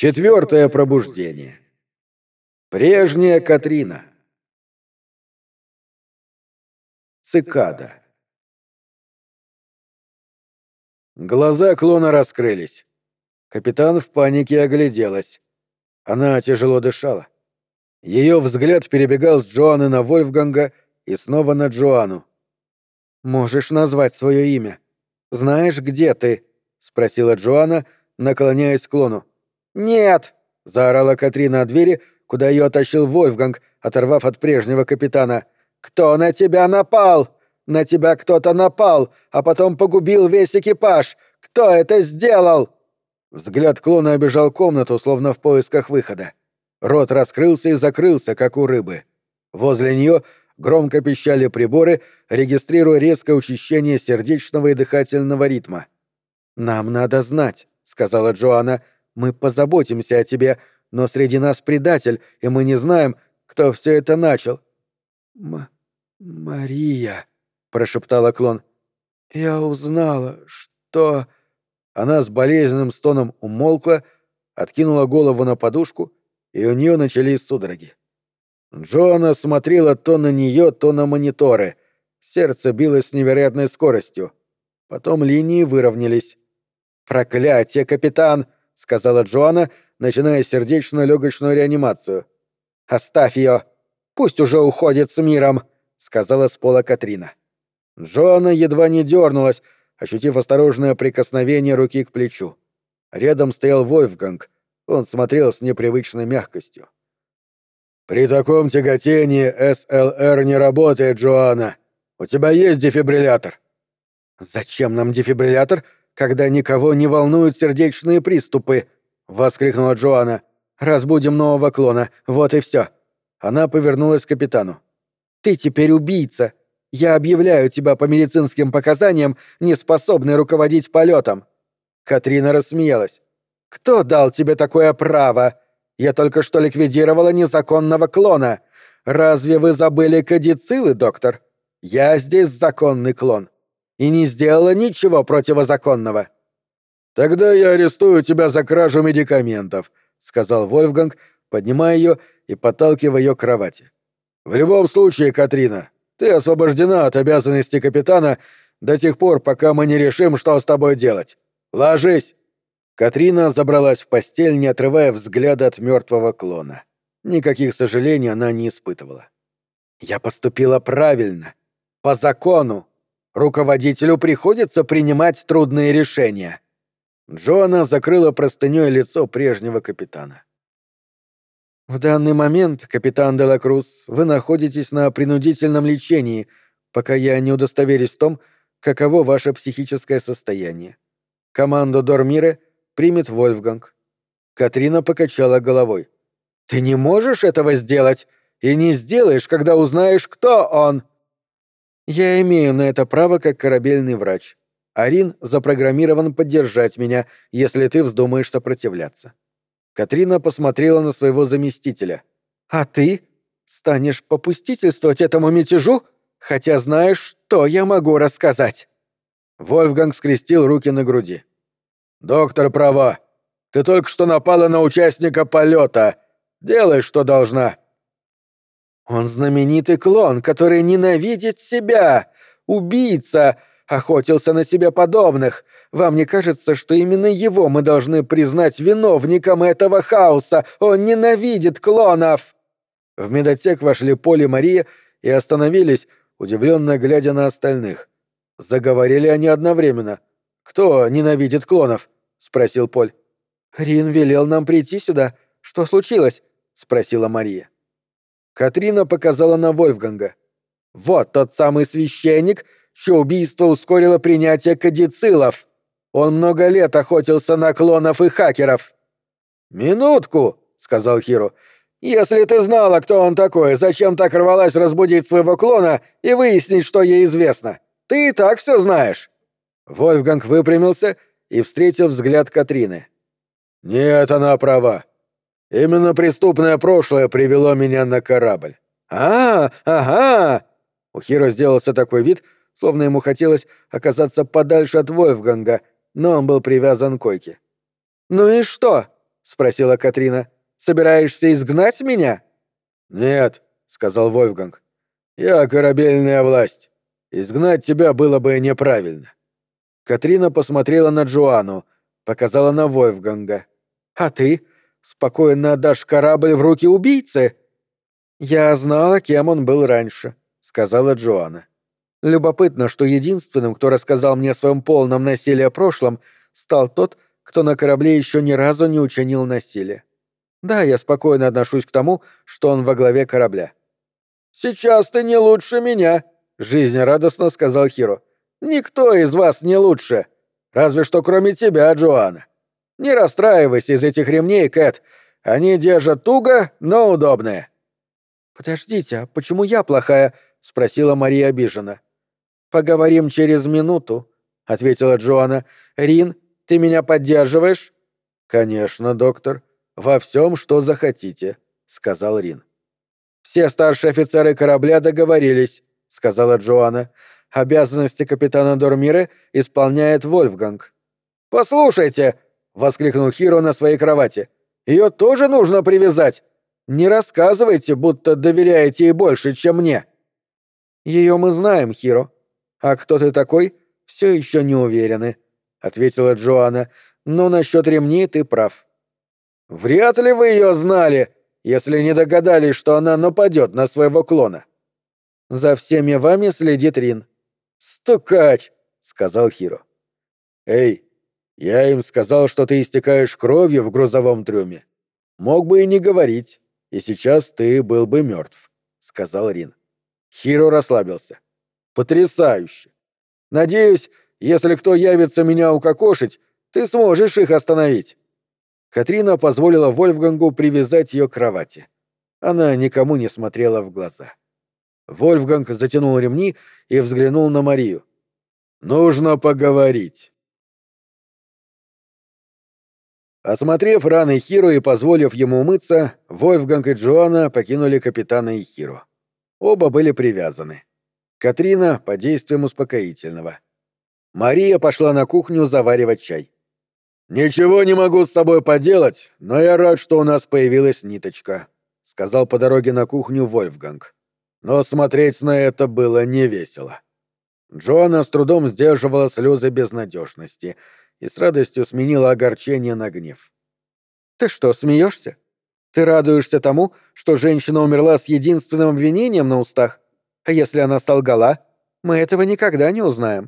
Четвертое пробуждение. Прежняя Катрина. Цикада. Глаза клона раскрылись. Капитан в панике огляделась. Она тяжело дышала. Ее взгляд перебегал с Джоанны на Вольфганга и снова на Джоанну. «Можешь назвать свое имя? Знаешь, где ты?» — спросила Джоанна, наклоняясь к клону. «Нет!» — заорала Катрина от двери, куда ее оттащил Вольфганг, оторвав от прежнего капитана. «Кто на тебя напал? На тебя кто-то напал, а потом погубил весь экипаж. Кто это сделал?» Взгляд клона обежал комнату, словно в поисках выхода. Рот раскрылся и закрылся, как у рыбы. Возле нее громко пищали приборы, регистрируя резкое учащение сердечного и дыхательного ритма. «Нам надо знать», — сказала Джоанна. «Мы позаботимся о тебе, но среди нас предатель, и мы не знаем, кто все это начал». «Мария», — прошептала клон. «Я узнала, что...» Она с болезненным стоном умолкла, откинула голову на подушку, и у нее начались судороги. Джоанна смотрела то на нее, то на мониторы. Сердце билось с невероятной скоростью. Потом линии выровнялись. «Проклятие, капитан!» — сказала Джоанна, начиная сердечно-легочную реанимацию. «Оставь ее! Пусть уже уходит с миром!» — сказала с пола Катрина. Джоанна едва не дернулась, ощутив осторожное прикосновение руки к плечу. Рядом стоял Вольфганг. Он смотрел с непривычной мягкостью. «При таком тяготении СЛР не работает, Джоанна. У тебя есть дефибриллятор?» «Зачем нам дефибриллятор, когда никого не волнуют сердечные приступы?» — воскликнула Джоанна. «Разбудим нового клона, вот и все». Она повернулась к капитану. «Ты теперь убийца. Я объявляю тебя по медицинским показаниям неспособной руководить полетом». Катрина рассмеялась. «Кто дал тебе такое право? Я только что ликвидировала незаконного клона. Разве вы забыли кадицилы, доктор? Я здесь законный клон. И не сделала ничего противозаконного». «Тогда я арестую тебя за кражу медикаментов», — сказал Вольфганг, поднимая ее и подталкивая ее к кровати. «В любом случае, Катрина, ты освобождена от обязанностей капитана до тех пор, пока мы не решим, что с тобой делать. Ложись!» Катрина забралась в постель, не отрывая взгляда от мертвого клона. Никаких сожалений она не испытывала. «Я поступила правильно. По закону. Руководителю приходится принимать трудные решения». Джоанна закрыла простынёй лицо прежнего капитана. «В данный момент, капитан де ла Круз, вы находитесь на принудительном лечении, пока я не удостоверюсь в том, каково ваше психическое состояние. Команду Дормире примет Вольфганг». Катрина покачала головой. «Ты не можешь этого сделать и не сделаешь, когда узнаешь, кто он». «Я имею на это право как корабельный врач. Арин запрограммирован поддержать меня, если ты вздумаешь сопротивляться». Катрина посмотрела на своего заместителя. «А ты? Станешь попустительствовать этому мятежу, хотя знаешь, что я могу рассказать?» Вольфганг скрестил руки на груди. «Доктор права. Ты только что напала на участника полета. Делай, что должна». «Он знаменитый клон, который ненавидит себя. Убийца. Охотился на себе подобных. Вам не кажется, что именно его мы должны признать виновником этого хаоса? Он ненавидит клонов!» В медотсек вошли Поль и Мария и остановились, удивленно глядя на остальных. Заговорили они одновременно. «Кто ненавидит клонов?» — спросил Поль. «Рин велел нам прийти сюда. Что случилось?» — спросила Мария. Катрина показала на Вольфганга. «Вот тот самый священник, чье убийство ускорило принятие кадицилов. Он много лет охотился на клонов и хакеров». «Минутку», — сказал Хиро. «Если ты знала, кто он такой, зачем так рвалась разбудить своего клона и выяснить, что ей известно? Ты и так все знаешь». Вольфганг выпрямился и встретил взгляд Катрины. «Нет, она права. Именно преступное прошлое привело меня на корабль». Ага!» У Хиро сделался такой вид, словно ему хотелось оказаться подальше от Вольфганга, но он был привязан к койке. «Ну и что? — спросила Катрина. «Собираешься изгнать меня?» «Нет», — сказал Вольфганг. «Я корабельная власть. Изгнать тебя было бы неправильно». Катрина посмотрела на Джоанну, показала на Вольфганга. «А ты? Спокойно отдашь корабль в руки убийцы?» «Я знала, кем он был раньше», — сказала Джоанна. «Любопытно, что единственным, кто рассказал мне о своем полном насилии прошлом, стал тот, кто на корабле еще ни разу не учинил насилие. Да, я спокойно отношусь к тому, что он во главе корабля». «Сейчас ты не лучше меня», — жизнерадостно сказал Хиро. «Никто из вас не лучше. Разве что кроме тебя, Джоанна. Не расстраивайся из этих ремней, Кэт. Они держат туго, но удобные». «Подождите, а почему я плохая?» — спросила Мария обиженно. «Поговорим через минуту», — ответила Джоанна. «Рин, ты меня поддерживаешь?» «Конечно, доктор. Во всем, что захотите», — сказал Рин. «Все старшие офицеры корабля договорились», — сказала Джоанна. «Обязанности капитана Дормире исполняет Вольфганг». «Послушайте!» — воскликнул Хиро на своей кровати. «Ее тоже нужно привязать. Не рассказывайте, будто доверяете ей больше, чем мне». «Ее мы знаем, Хиро. А кто ты такой, все еще не уверены», — ответила Джоанна. «Но насчет ремней ты прав». «Вряд ли вы ее знали, если не догадались, что она нападет на своего клона». «За всеми вами следит Рин». «Стукач», — сказал Хиро. «Эй, я им сказал, что ты истекаешь кровью в грузовом трюме. Мог бы и не говорить, и сейчас ты был бы мертв», — сказал Рин. Хиро расслабился. «Потрясающе! Надеюсь, если кто явится меня укокошить, ты сможешь их остановить». Катрина позволила Вольфгангу привязать ее к кровати. Она никому не смотрела в глаза. Вольфганг затянул ремни и взглянул на Марию. «Нужно поговорить». Осмотрев раны Хиро и позволив ему умыться, Вольфганг и Джоанна покинули капитана и Хиро. Оба были привязаны. Катрина — под действием успокоительного. Мария пошла на кухню заваривать чай. «Ничего не могу с тобой поделать, но я рад, что у нас появилась ниточка», — сказал по дороге на кухню Вольфганг. Но смотреть на это было невесело. Джоанна с трудом сдерживала слезы безнадежности и с радостью сменила огорчение на гнев. «Ты что, смеешься? Ты радуешься тому, что женщина умерла с единственным обвинением на устах? А если она солгала, мы этого никогда не узнаем».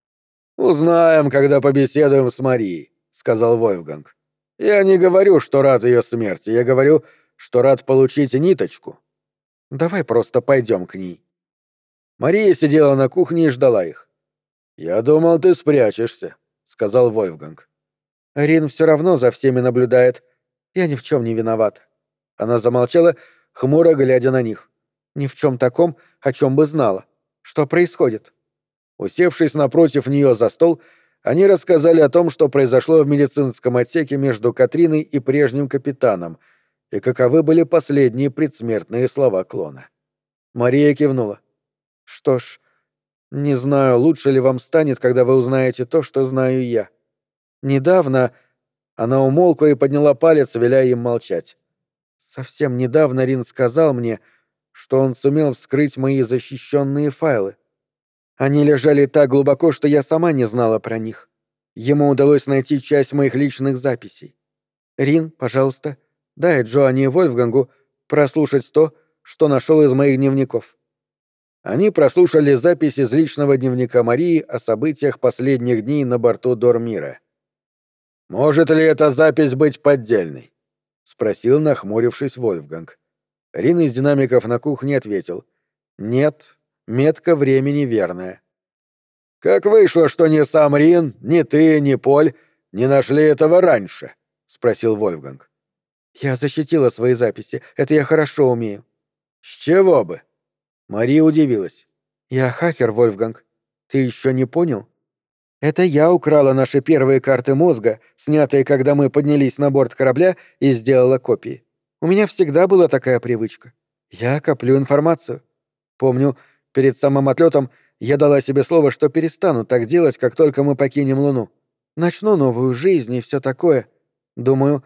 «Узнаем, когда побеседуем с Марией», — сказал Вольфганг. «Я не говорю, что рад ее смерти, я говорю, что рад получить ниточку». «Давай просто пойдем к ней». Мария сидела на кухне и ждала их. «Я думал, ты спрячешься», — сказал Вольфганг. «Рин все равно за всеми наблюдает. Я ни в чем не виноват». Она замолчала, хмуро глядя на них. «Ни в чем таком, о чем бы знала. Что происходит?» Усевшись напротив нее за стол, они рассказали о том, что произошло в медицинском отсеке между Катриной и прежним капитаном, и каковы были последние предсмертные слова клона. Мария кивнула. «Что ж, не знаю, лучше ли вам станет, когда вы узнаете то, что знаю я. Недавно...» Она умолкла и подняла палец, веля им молчать. «Совсем недавно Рин сказал мне, что он сумел вскрыть мои защищенные файлы. Они лежали так глубоко, что я сама не знала про них. Ему удалось найти часть моих личных записей. Рин, пожалуйста, дай Джоанне и Вольфгангу прослушать то, что нашел из моих дневников». Они прослушали запись из личного дневника Марии о событиях последних дней на борту Дормира. «Может ли эта запись быть поддельной?» — спросил, нахмурившись, Вольфганг. Рин из динамиков на кухне ответил. «Нет, метка времени верная». «Как вышло, что ни сам Рин, ни ты, ни Поль не нашли этого раньше?» — спросил Вольфганг. «Я защитила свои записи, это я хорошо умею». «С чего бы?» Мария удивилась. «Я хакер, Вольфганг. Ты еще не понял? Это я украла наши первые карты мозга, снятые, когда мы поднялись на борт корабля, и сделала копии. У меня всегда была такая привычка. Я коплю информацию. Помню, перед самым отлетом я дала себе слово, что перестану так делать, как только мы покинем Луну. Начну новую жизнь и все такое. Думаю,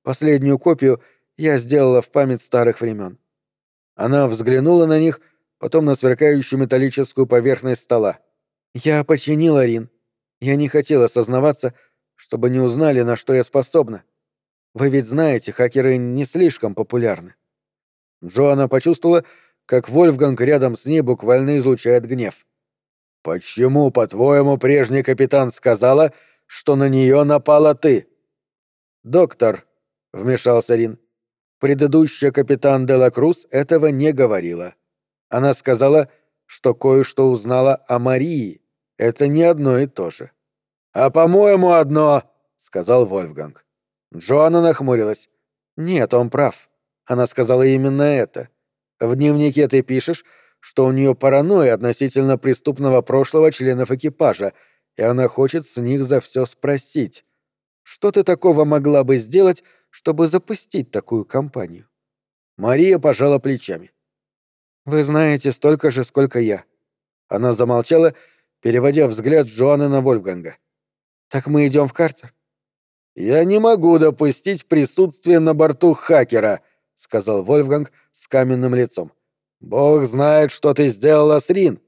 Последнюю копию я сделала в память старых времен». Она взглянула на них, потом на сверкающую металлическую поверхность стола. «Я починила Рин. Я не хотела сознаваться, чтобы не узнали, на что я способна. Вы ведь знаете, хакеры не слишком популярны». Джоанна почувствовала, как Вольфганг рядом с ней буквально излучает гнев. «Почему, по-твоему, прежний капитан сказала, что на нее напала ты?» «Доктор», — вмешался Рин, — «предыдущая капитан Делла Круз этого не говорила. Она сказала, что кое-что узнала о Марии. Это не одно и то же». «А, по-моему, одно», — сказал Вольфганг. Джоанна нахмурилась. «Нет, он прав. Она сказала именно это. В дневнике ты пишешь, что у нее паранойя относительно преступного прошлого членов экипажа, и она хочет с них за все спросить. Что ты такого могла бы сделать, чтобы запустить такую кампанию?» Мария пожала плечами. «Вы знаете столько же, сколько я». Она замолчала, переводя взгляд Джоанны на Вольфганга. «Так мы идем в карцер?» «Я не могу допустить присутствия на борту хакера», — сказал Вольфганг с каменным лицом. «Бог знает, что ты сделала с Рин».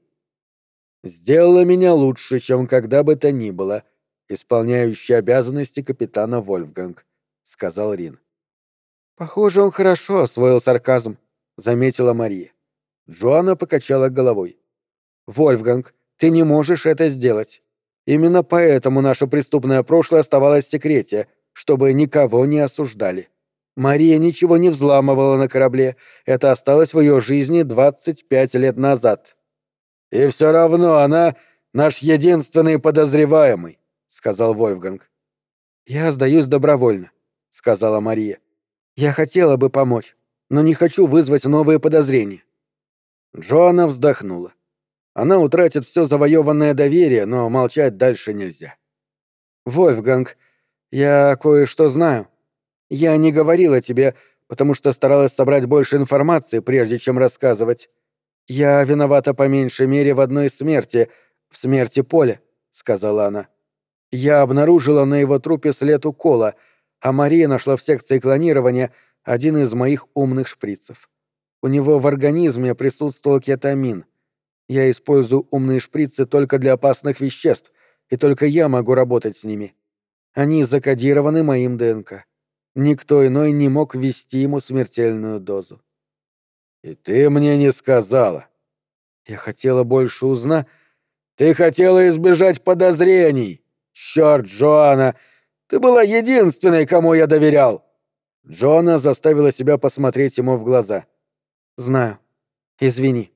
«Сделала меня лучше, чем когда бы то ни было, исполняющий обязанности капитана Вольфганг», — сказал Рин. «Похоже, он хорошо освоил сарказм», — заметила Мария. Джоанна покачала головой. «Вольфганг, ты не можешь это сделать. Именно поэтому наше преступное прошлое оставалось в секрете, чтобы никого не осуждали. Мария ничего не взламывала на корабле, это осталось в ее жизни 25 лет назад». «И все равно она наш единственный подозреваемый», — сказал Вольфганг. «Я сдаюсь добровольно», — сказала Мария. «Я хотела бы помочь, но не хочу вызвать новые подозрения». Джоанна вздохнула. Она утратит все завоеванное доверие, но молчать дальше нельзя. «Вольфганг, я кое-что знаю. Я не говорила тебе, потому что старалась собрать больше информации, прежде чем рассказывать. Я виновата по меньшей мере в одной смерти, в смерти Поля», — сказала она. «Я обнаружила на его трупе след укола, а Мария нашла в секции клонирования один из моих умных шприцев. У него в организме присутствовал кетамин. Я использую умные шприцы только для опасных веществ, и только я могу работать с ними. Они закодированы моим ДНК. Никто иной не мог ввести ему смертельную дозу». «И ты мне не сказала». Я хотела больше узнать. «Ты хотела избежать подозрений. Чёрт, Джоанна, ты была единственной, кому я доверял». Джоанна заставила себя посмотреть ему в глаза. «Знаю. Извини».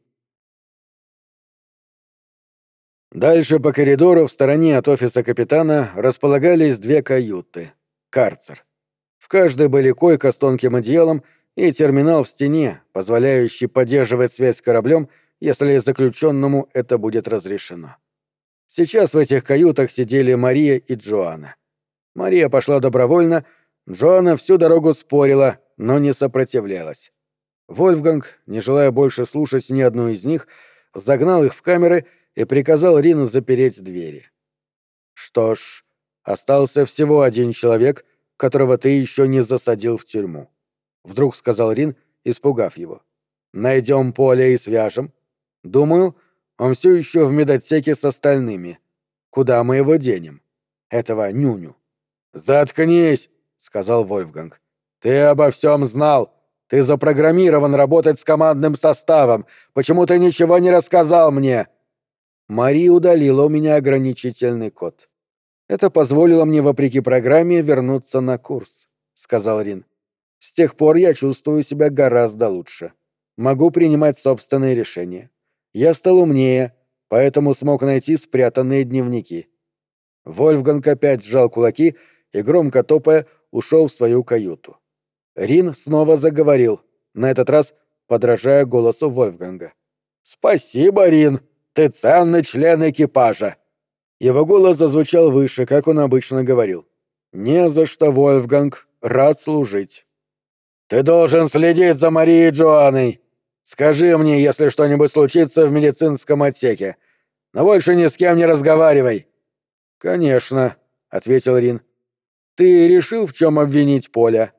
Дальше по коридору в стороне от офиса капитана располагались две каюты. Карцер. В каждой были койка с тонким одеялом и терминал в стене, позволяющий поддерживать связь с кораблем, если заключенному это будет разрешено. Сейчас в этих каютах сидели Мария и Джоанна. Мария пошла добровольно, Джоанна всю дорогу спорила, но не сопротивлялась. Вольфганг, не желая больше слушать ни одну из них, загнал их в камеры и приказал Рину запереть двери. «Что ж, остался всего один человек, которого ты еще не засадил в тюрьму», — вдруг сказал Рин, испугав его. «Найдем Поля и свяжем. Думаю, он все еще в медотсеке с остальными. Куда мы его денем? Этого нюню». «Заткнись», — сказал Вольфганг. «Ты обо всем знал. Ты запрограммирован работать с командным составом. Почему ты ничего не рассказал мне?» Мария удалила у меня ограничительный код. «Это позволило мне, вопреки программе, вернуться на курс», — сказал Рин. «С тех пор я чувствую себя гораздо лучше. Могу принимать собственные решения. Я стал умнее, поэтому смог найти спрятанные дневники». Вольфганг опять сжал кулаки и, громко топая, ушел в свою каюту. Рин снова заговорил, на этот раз подражая голосу Вольфганга. «Спасибо, Рин, ты ценный член экипажа». Его голос зазвучал выше, как он обычно говорил. «Не за что, Вольфганг, рад служить». «Ты должен следить за Марией Джоанной. Скажи мне, если что-нибудь случится в медицинском отсеке. Но больше ни с кем не разговаривай». «Конечно», — ответил Рин. «Ты решил, в чем обвинить Поля?»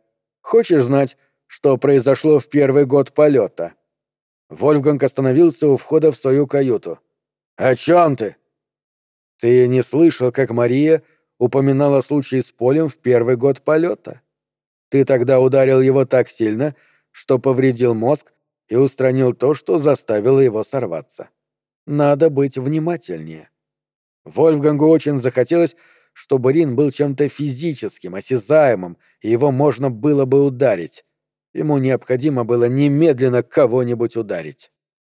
Хочешь знать, что произошло в первый год полета?» Вольфганг остановился у входа в свою каюту. «О чем ты?» «Ты не слышал, как Мария упоминала случай с Полем в первый год полета? Ты тогда ударил его так сильно, что повредил мозг и устранил то, что заставило его сорваться. Надо быть внимательнее». Вольфгангу очень захотелось, чтобы Рин был чем-то физическим, осязаемым, и его можно было бы ударить. Ему необходимо было немедленно кого-нибудь ударить.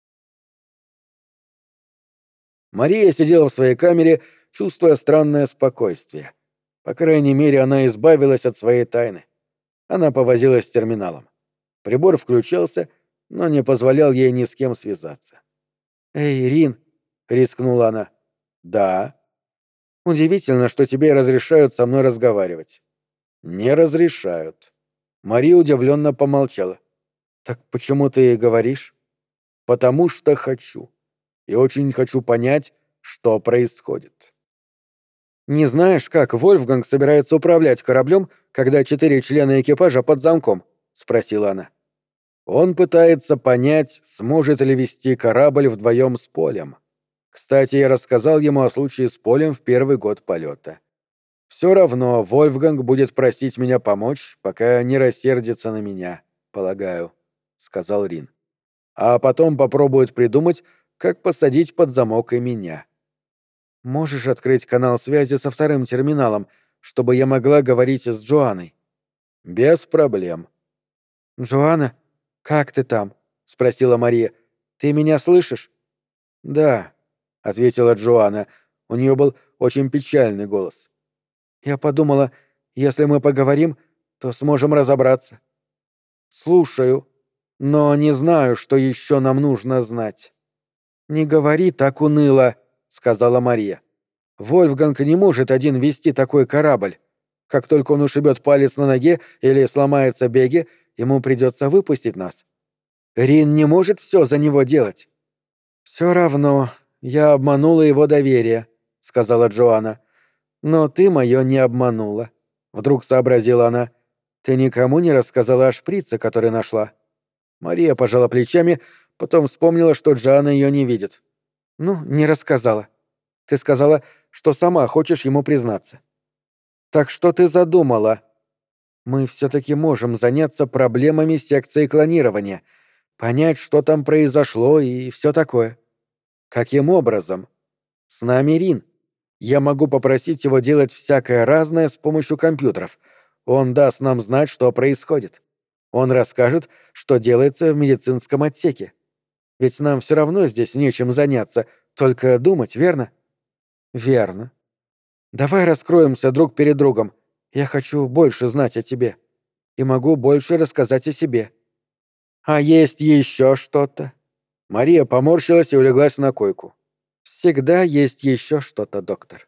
Мария сидела в своей камере, чувствуя странное спокойствие. По крайней мере, она избавилась от своей тайны. Она повозилась с терминалом. Прибор включался, но не позволял ей ни с кем связаться. «Эй, Рин!» — рискнула она. «Да». «Удивительно, что тебе разрешают со мной разговаривать». «Не разрешают». Мария удивленно помолчала. «Так почему ты говоришь?» «Потому что хочу. И очень хочу понять, что происходит». «Не знаешь, как Вольфганг собирается управлять кораблем, когда 4 члена экипажа под замком?» — спросила она. «Он пытается понять, сможет ли вести корабль вдвоем с Полем. Кстати, я рассказал ему о случае с Полем в первый год полета. Все равно Вольфганг будет просить меня помочь, пока не рассердится на меня, полагаю», — сказал Рин. «А потом попробует придумать, как посадить под замок и меня. Можешь открыть канал связи со вторым терминалом, чтобы я могла говорить с Джоанной?» «Без проблем». «Джоанна, как ты там?» — спросила Мария. «Ты меня слышишь?» «Да», — ответила Джоанна. У нее был очень печальный голос. «Я подумала, если мы поговорим, то сможем разобраться». «Слушаю, но не знаю, что еще нам нужно знать». «Не говори так уныло», — сказала Мария. «Вольфганг не может один вести такой корабль. Как только он ушибет палец на ноге или сломается беги, ему придется выпустить нас. Рин не может все за него делать». «Все равно, я обманула его доверие», — сказала Джоанна. «Но ты мое не обманула», — вдруг сообразила она. «Ты никому не рассказала о шприце, который нашла?» Мария пожала плечами, потом вспомнила, что Джоанна ее не видит. «Ну, не рассказала. Ты сказала, что сама хочешь ему признаться». «Так что ты задумала?» «Мы все-таки можем заняться проблемами секции клонирования, понять, что там произошло и все такое». «Каким образом?» «С нами Рин. Я могу попросить его делать всякое разное с помощью компьютеров. Он даст нам знать, что происходит. Он расскажет, что делается в медицинском отсеке. Ведь нам все равно здесь нечем заняться, только думать, верно?» «Верно. Давай раскроемся друг перед другом. Я хочу больше знать о тебе. И могу больше рассказать о себе». «А есть еще что-то?» Мария поморщилась и улеглась на койку. «Всегда есть еще что-то, доктор».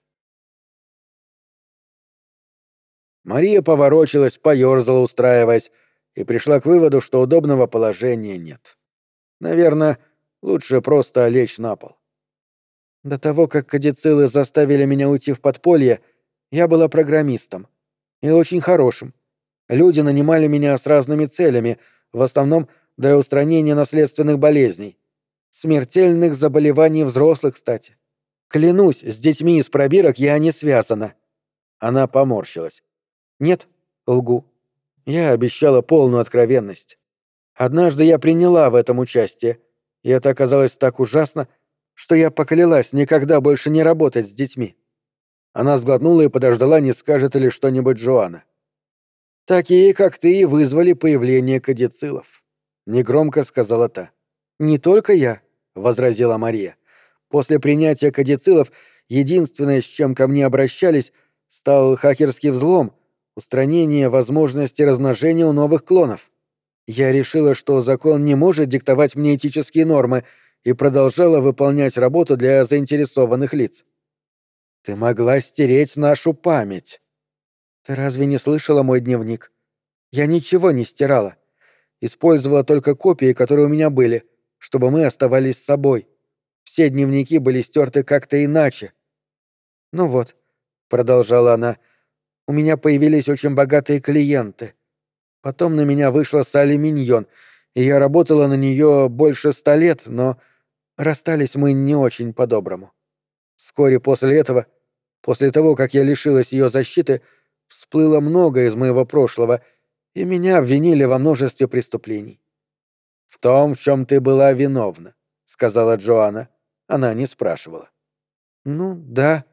Мария поворочилась, поёрзала, устраиваясь, и пришла к выводу, что удобного положения нет. Наверное, лучше просто лечь на пол. До того, как кадицилы заставили меня уйти в подполье, я была программистом. И очень хорошим. Люди нанимали меня с разными целями, в основном для устранения наследственных болезней. Смертельных заболеваний взрослых, кстати. Клянусь, с детьми из пробирок я не связана. Она поморщилась. Нет, лгу. Я обещала полную откровенность. Однажды я приняла в этом участие, и это оказалось так ужасно, что я поклялась никогда больше не работать с детьми. Она сглотнула и подождала, не скажет ли что-нибудь Джоанна. «Такие, как ты, и вызвали появление кадицилов», — негромко сказала та. «Не только я», — возразила Мария. «После принятия кадицилов единственное, с чем ко мне обращались, стал хакерский взлом, устранение возможности размножения у новых клонов. Я решила, что закон не может диктовать мне этические нормы, и продолжала выполнять работу для заинтересованных лиц». «Ты могла стереть нашу память». «Ты разве не слышала мой дневник? Я ничего не стирала. Использовала только копии, которые у меня были, чтобы мы оставались с собой. Все дневники были стерты как-то иначе». «Ну вот», — продолжала она, — «у меня появились очень богатые клиенты. Потом на меня вышла Салли Миньон, и я работала на нее больше 100 лет, но расстались мы не очень по-доброму. Вскоре после этого, после того, как я лишилась ее защиты, всплыло многое из моего прошлого, и меня обвинили во множестве преступлений. «В том, в чем ты была виновна», — сказала Джоанна. Она не спрашивала. «Ну, да.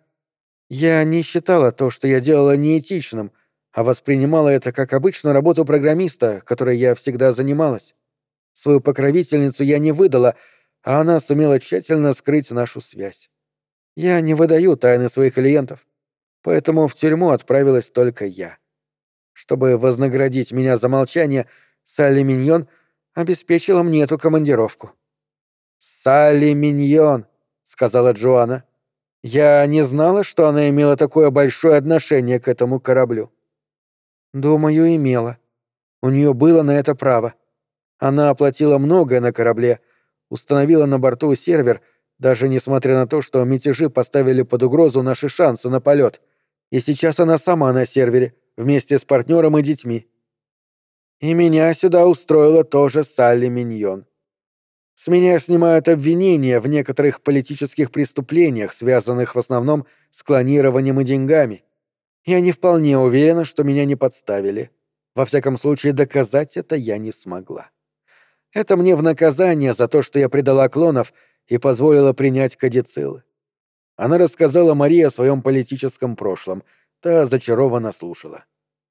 Я не считала то, что я делала, неэтичным, а воспринимала это как обычную работу программиста, которой я всегда занималась. Свою покровительницу я не выдала, а она сумела тщательно скрыть нашу связь. Я не выдаю тайны своих клиентов, поэтому в тюрьму отправилась только я. Чтобы вознаградить меня за молчание, Салли Миньон обеспечила мне эту командировку». «Салли Миньон», — сказала Джоанна. «Я не знала, что она имела такое большое отношение к этому кораблю». «Думаю, имела. У нее было на это право. Она оплатила многое на корабле, установила на борту сервер, даже несмотря на то, что мятежи поставили под угрозу наши шансы на полет. И сейчас она сама на сервере, вместе с партнером и детьми. И меня сюда устроила тоже Салли Миньон. С меня снимают обвинения в некоторых политических преступлениях, связанных в основном с клонированием и деньгами. Я не вполне уверена, что меня не подставили. Во всяком случае, доказать это я не смогла. Это мне в наказание за то, что я предала клонов и позволила принять кадицилы. Она рассказала Марии о своем политическом прошлом. Та зачарованно слушала.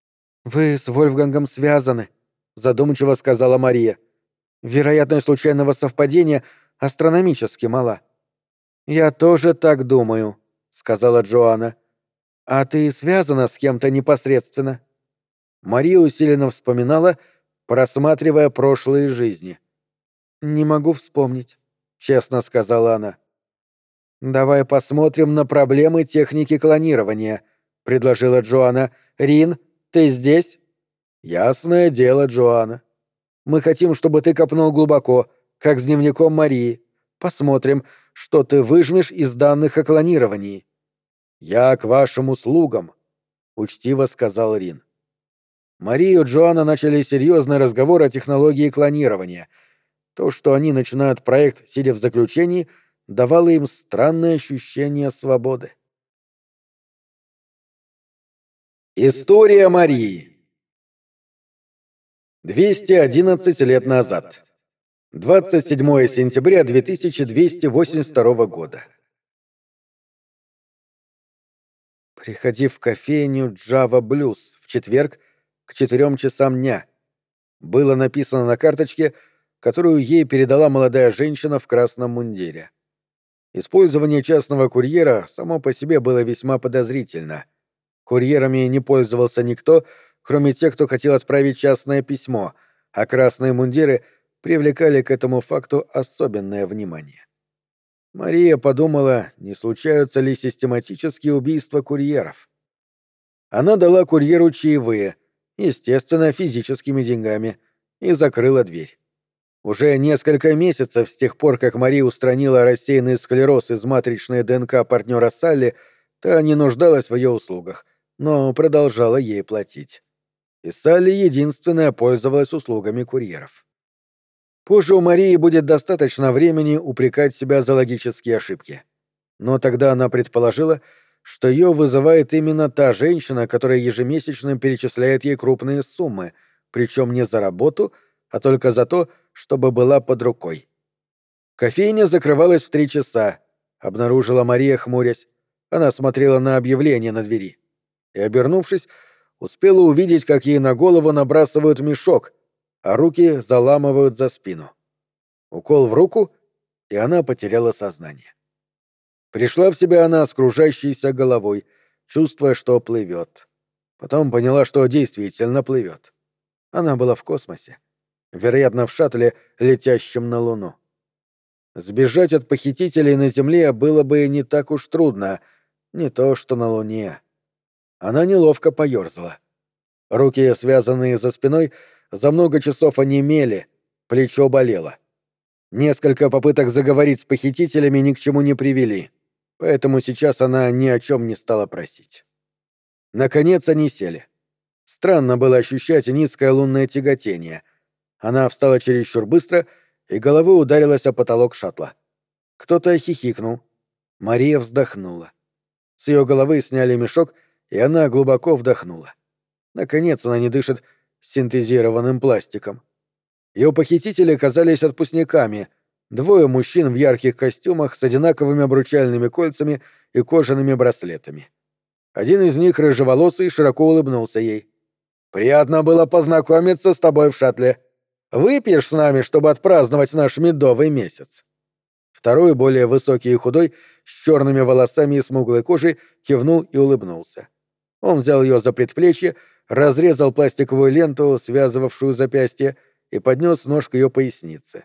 «Вы с Вольфгангом связаны», — задумчиво сказала Мария. «Вероятность случайного совпадения астрономически мала». «Я тоже так думаю», — сказала Джоанна. «А ты связана с кем-то непосредственно?» Мария усиленно вспоминала, просматривая прошлые жизни. «Не могу вспомнить», — честно сказала она. «Давай посмотрим на проблемы техники клонирования», — предложила Джоанна. «Рин, ты здесь?» «Ясное дело, Джоанна. Мы хотим, чтобы ты копнул глубоко, как с дневником Марии. Посмотрим, что ты выжмешь из данных о клонировании». «Я к вашим услугам», — учтиво сказал Рин. Мария и Джоанна начали серьезный разговор о технологии клонирования. То, что они начинают проект, сидя в заключении, давало им странное ощущение свободы. История Марии. 211 лет назад. 27 сентября 2282 года. «Приходи в кофейню Java Blues в четверг к 4 часам дня», было написано на карточке, которую ей передала молодая женщина в красном мундире. Использование частного курьера само по себе было весьма подозрительно. Курьерами не пользовался никто, кроме тех, кто хотел отправить частное письмо, а красные мундиры привлекали к этому факту особенное внимание. Мария подумала, не случаются ли систематические убийства курьеров. Она дала курьеру чаевые, естественно, физическими деньгами, и закрыла дверь. Уже несколько месяцев с тех пор, как Мария устранила рассеянный склероз из матричной ДНК партнера Салли, та не нуждалась в ее услугах, но продолжала ей платить. И Салли единственная пользовалась услугами курьеров. Позже у Марии будет достаточно времени упрекать себя за логические ошибки. Но тогда она предположила, что ее вызывает именно та женщина, которая ежемесячно перечисляет ей крупные суммы, причем не за работу, а только за то, чтобы была под рукой. Кофейня закрывалась в 3 часа, обнаружила Мария, хмурясь. Она смотрела на объявление на двери. И, обернувшись, успела увидеть, как ей на голову набрасывают мешок, а руки заламывают за спину. Укол в руку, и она потеряла сознание. Пришла в себя она с кружащейся головой, чувствуя, что плывет. Потом поняла, что действительно плывет. Она была в космосе. Вероятно, в шаттле, летящем на Луну. Сбежать от похитителей на Земле было бы не так уж трудно, не то что на Луне. Она неловко поёрзала. Руки, связанные за спиной, за много часов онемели, плечо болело. Несколько попыток заговорить с похитителями ни к чему не привели, поэтому сейчас она ни о чем не стала просить. Наконец они сели. Странно было ощущать низкое лунное тяготение. Она встала чересчур быстро, и головой ударилась о потолок шаттла. Кто-то хихикнул. Мария вздохнула. С ее головы сняли мешок, и она глубоко вдохнула. Наконец она не дышит синтезированным пластиком. Ее похитители казались отпускниками, двое мужчин в ярких костюмах с одинаковыми обручальными кольцами и кожаными браслетами. Один из них, рыжеволосый, широко улыбнулся ей. «Приятно было познакомиться с тобой в шаттле. Выпьешь с нами, чтобы отпраздновать наш медовый месяц?» Второй, более высокий и худой, с черными волосами и смуглой кожей, кивнул и улыбнулся. Он взял ее за предплечье, разрезал пластиковую ленту, связывавшую запястье, и поднес нож к ее пояснице.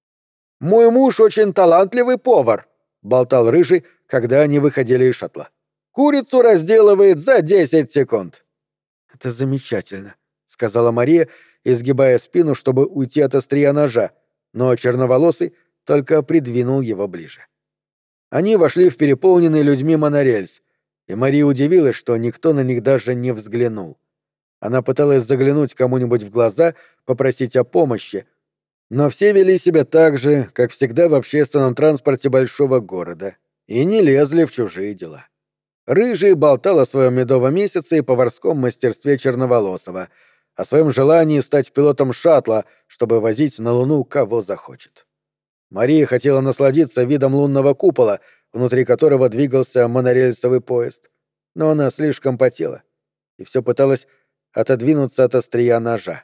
«Мой муж очень талантливый повар», — болтал Рыжий, когда они выходили из шаттла. «Курицу разделывает за 10 секунд». «Это замечательно», — сказала Мария, изгибая спину, чтобы уйти от острия ножа, но черноволосый только придвинул его ближе. Они вошли в переполненный людьми монорельс, и Мария удивилась, что никто на них даже не взглянул. Она пыталась заглянуть кому-нибудь в глаза, попросить о помощи, но все вели себя так же, как всегда в общественном транспорте большого города, и не лезли в чужие дела. Рыжий болтал о своем медовом месяце и поварском мастерстве Черноволосова, о своем желании стать пилотом шаттла, чтобы возить на Луну кого захочет. Мария хотела насладиться видом лунного купола, внутри которого двигался монорельсовый поезд, но она слишком потела и все пыталась отодвинуться от острия ножа.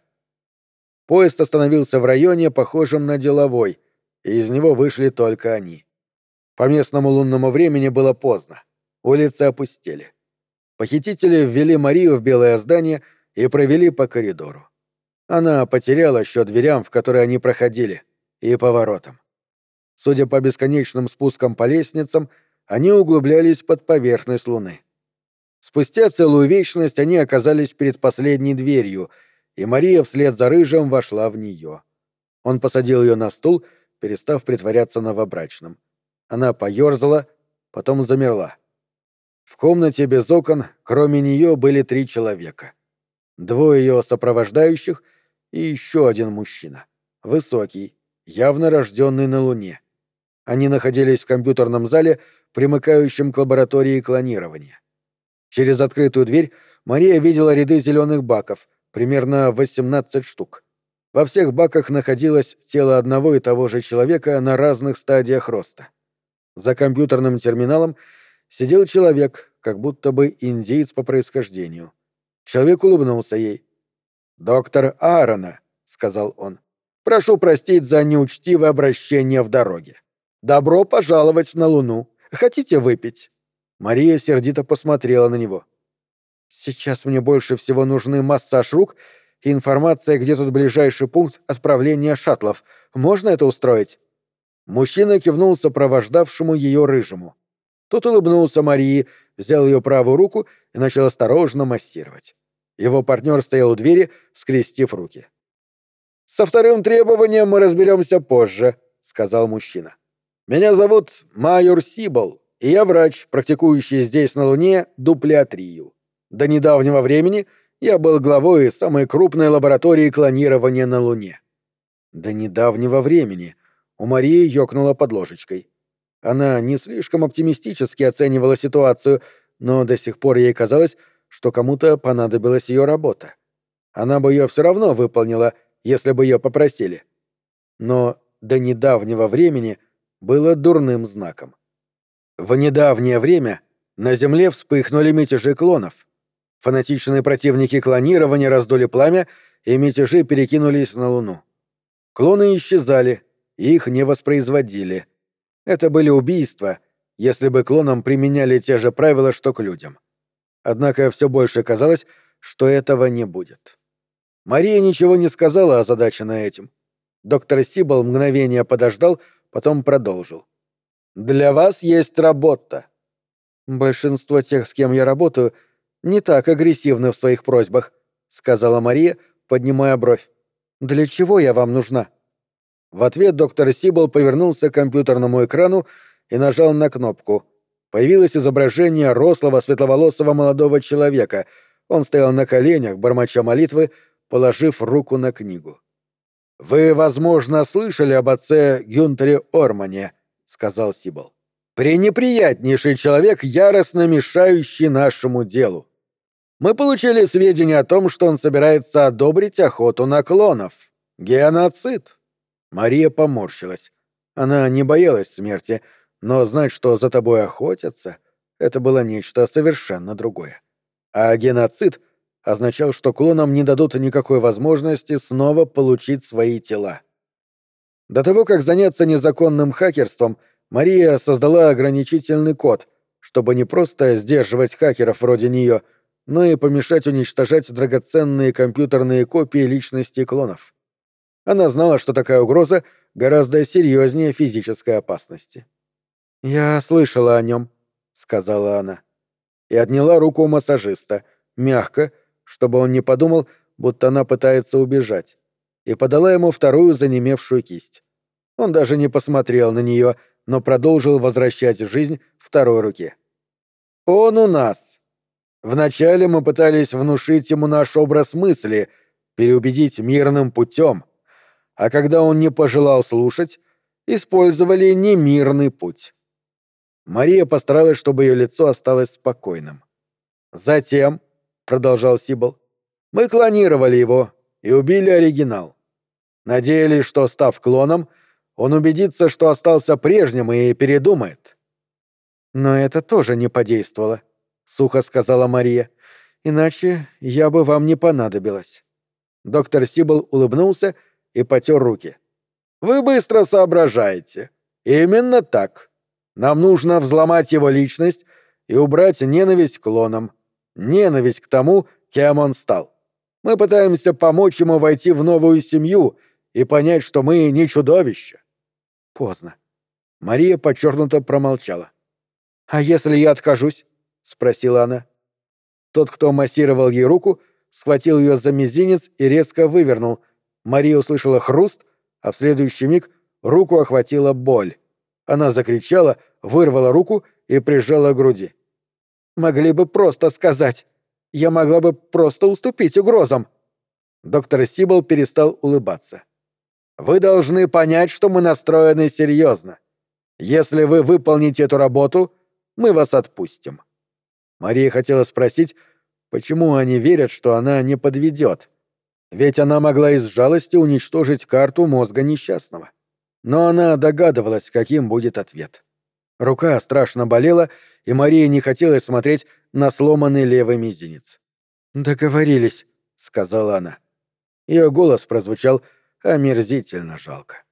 Поезд остановился в районе, похожем на деловой, и из него вышли только они. По местному лунному времени было поздно. Улицы опустели. Похитители ввели Марию в белое здание и провели по коридору. Она потеряла счет дверям, в которые они проходили, и поворотам. Судя по бесконечным спускам по лестницам, они углублялись под поверхность Луны. Спустя целую вечность они оказались перед последней дверью, и Мария вслед за Рыжим вошла в нее. Он посадил ее на стул, перестав притворяться новобрачным. Она поерзала, потом замерла. В комнате без окон, кроме нее, были 3 человека. 2 ее сопровождающих и еще один мужчина. Высокий, явно рожденный на Луне. Они находились в компьютерном зале, примыкающем к лаборатории клонирования. Через открытую дверь Мария видела ряды зеленых баков, примерно 18 штук. Во всех баках находилось тело одного и того же человека на разных стадиях роста. За компьютерным терминалом сидел человек, как будто бы индиец по происхождению. Человек улыбнулся ей. «Доктор Аарона», — сказал он, — «прошу простить за неучтивое обращение в дороге. Добро пожаловать на Луну. Хотите выпить?» Мария сердито посмотрела на него. «Сейчас мне больше всего нужны массаж рук и информация, где тут ближайший пункт отправления шаттлов. Можно это устроить?» Мужчина кивнул сопровождавшему ее Рыжему. Тот улыбнулся Марии, взял ее правую руку и начал осторожно массировать. Его партнер стоял у двери, скрестив руки. «Со вторым требованием мы разберемся позже», — сказал мужчина. «Меня зовут майор Сибл, и я врач, практикующий здесь на Луне дуплеатрию. До недавнего времени я был главой самой крупной лаборатории клонирования на Луне». «До недавнего времени», — у Марии ёкнула под ложечкой. Она не слишком оптимистически оценивала ситуацию, но до сих пор ей казалось, что кому-то понадобилась ее работа. Она бы ее все равно выполнила, если бы ее попросили. Но до недавнего времени было дурным знаком. В недавнее время на Земле вспыхнули мятежи клонов. Фанатичные противники клонирования раздули пламя, и мятежи перекинулись на Луну. Клоны исчезали, и их не воспроизводили. Это были убийства, если бы клонам применяли те же правила, что к людям. Однако все больше казалось, что этого не будет. Мария ничего не сказала, озадаченная этим. Доктор Сибл мгновение подождал, потом продолжил. «Для вас есть работа». «Большинство тех, с кем я работаю, не так агрессивны в своих просьбах», — сказала Мария, поднимая бровь. «Для чего я вам нужна?» В ответ доктор Сибл повернулся к компьютерному экрану и нажал на кнопку. Появилось изображение рослого светловолосого молодого человека, Он стоял на коленях, бормоча молитвы, положив руку на книгу. «Вы, возможно, слышали об отце Гюнтере Ормане», — сказал Сибл. «Пренеприятнейший человек, яростно мешающий нашему делу. Мы получили сведения о том, что он собирается одобрить охоту на клонов. Геноцид». Мария поморщилась. Она не боялась смерти, но знать, что за тобой охотятся, это было нечто совершенно другое. А геноцид означал, что клонам не дадут никакой возможности снова получить свои тела. До того, как заняться незаконным хакерством, Мария создала ограничительный код, чтобы не просто сдерживать хакеров вроде нее, но и помешать уничтожать драгоценные компьютерные копии личностей клонов. Она знала, что такая угроза гораздо серьезнее физической опасности. «Я слышала о нем», — сказала она. И отняла руку у массажиста, мягко, чтобы он не подумал, будто она пытается убежать, и подала ему вторую занемевшую кисть. Он даже не посмотрел на нее, но продолжил возвращать жизнь второй руке. «Он у нас. Вначале мы пытались внушить ему наш образ мысли, переубедить мирным путем, а когда он не пожелал слушать, использовали немирный путь». Мария постаралась, чтобы ее лицо осталось спокойным. «Затем», — продолжал Сибл, — «мы клонировали его и убили оригинал. Надеялись, что, став клоном, он убедится, что остался прежним и передумает». «Но это тоже не подействовало», — сухо сказала Мария. «Иначе я бы вам не понадобилась». Доктор Сибл улыбнулся и потер руки. «Вы быстро соображаете. Именно так. Нам нужно взломать его личность и убрать ненависть к клонам, ненависть к тому, кем он стал. Мы пытаемся помочь ему войти в новую семью и понять, что мы не чудовища». Поздно. Мария подчеркнуто промолчала. «А если я откажусь?» — спросила она. Тот, кто массировал ей руку, схватил ее за мизинец и резко вывернул. Мария услышала хруст, а в следующий миг руку охватила боль. Она закричала, вырвала руку и прижала к груди. «Могли бы просто сказать. Я могла бы просто уступить угрозам». Доктор Сибл перестал улыбаться. «Вы должны понять, что мы настроены серьезно. Если вы выполните эту работу, мы вас отпустим». Мария хотела спросить, почему они верят, что она не подведет. Ведь она могла из жалости уничтожить карту мозга несчастного. Но она догадывалась, каким будет ответ. Рука страшно болела, и Марии не хотелось смотреть на сломанный левый мизинец. «Договорились», — сказала она. Ее голос прозвучал омерзительно жалко.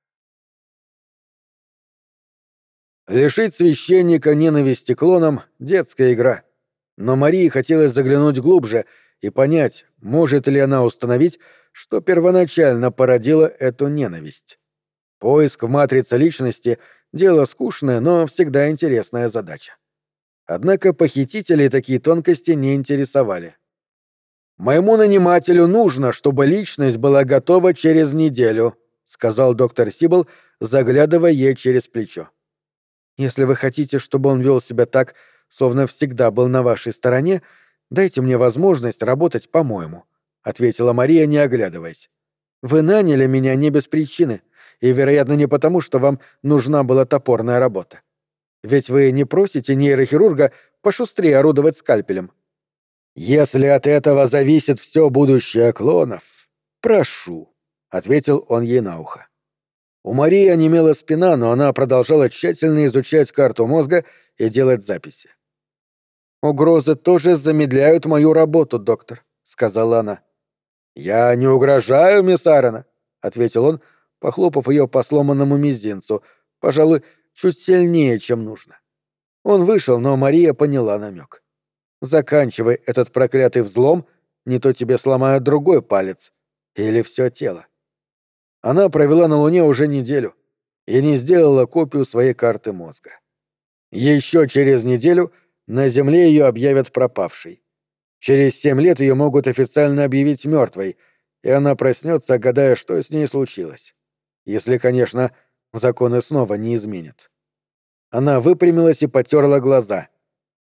Лишить священника ненависти клонам — детская игра. Но Марии хотелось заглянуть глубже и понять, может ли она установить, что первоначально породило эту ненависть. Поиск в матрице личности — дело скучное, но всегда интересная задача. Однако похитителей такие тонкости не интересовали. «Моему нанимателю нужно, чтобы личность была готова через неделю», — сказал доктор Сибл, заглядывая ей через плечо. «Если вы хотите, чтобы он вел себя так, словно всегда был на вашей стороне, дайте мне возможность работать по-моему», — ответила Мария, не оглядываясь. «Вы наняли меня не без причины, и, вероятно, не потому, что вам нужна была топорная работа. Ведь вы не просите нейрохирурга пошустрее орудовать скальпелем». «Если от этого зависит все будущее клонов, прошу», — ответил он ей на ухо. У Марии онемела спина, но она продолжала тщательно изучать карту мозга и делать записи. «Угрозы тоже замедляют мою работу, доктор», — сказала она. «Я не угрожаю, мисс Аарона», — ответил он, похлопав ее по сломанному мизинцу, пожалуй, чуть сильнее, чем нужно. Он вышел, но Мария поняла намек. «Заканчивай этот проклятый взлом, не то тебе сломают другой палец. Или все тело». Она провела на Луне уже неделю и не сделала копию своей карты мозга. Еще через неделю на Земле ее объявят пропавшей. Через 7 лет ее могут официально объявить мертвой, и она проснется, гадая, что с ней случилось. Если, конечно, законы снова не изменят. Она выпрямилась и потерла глаза.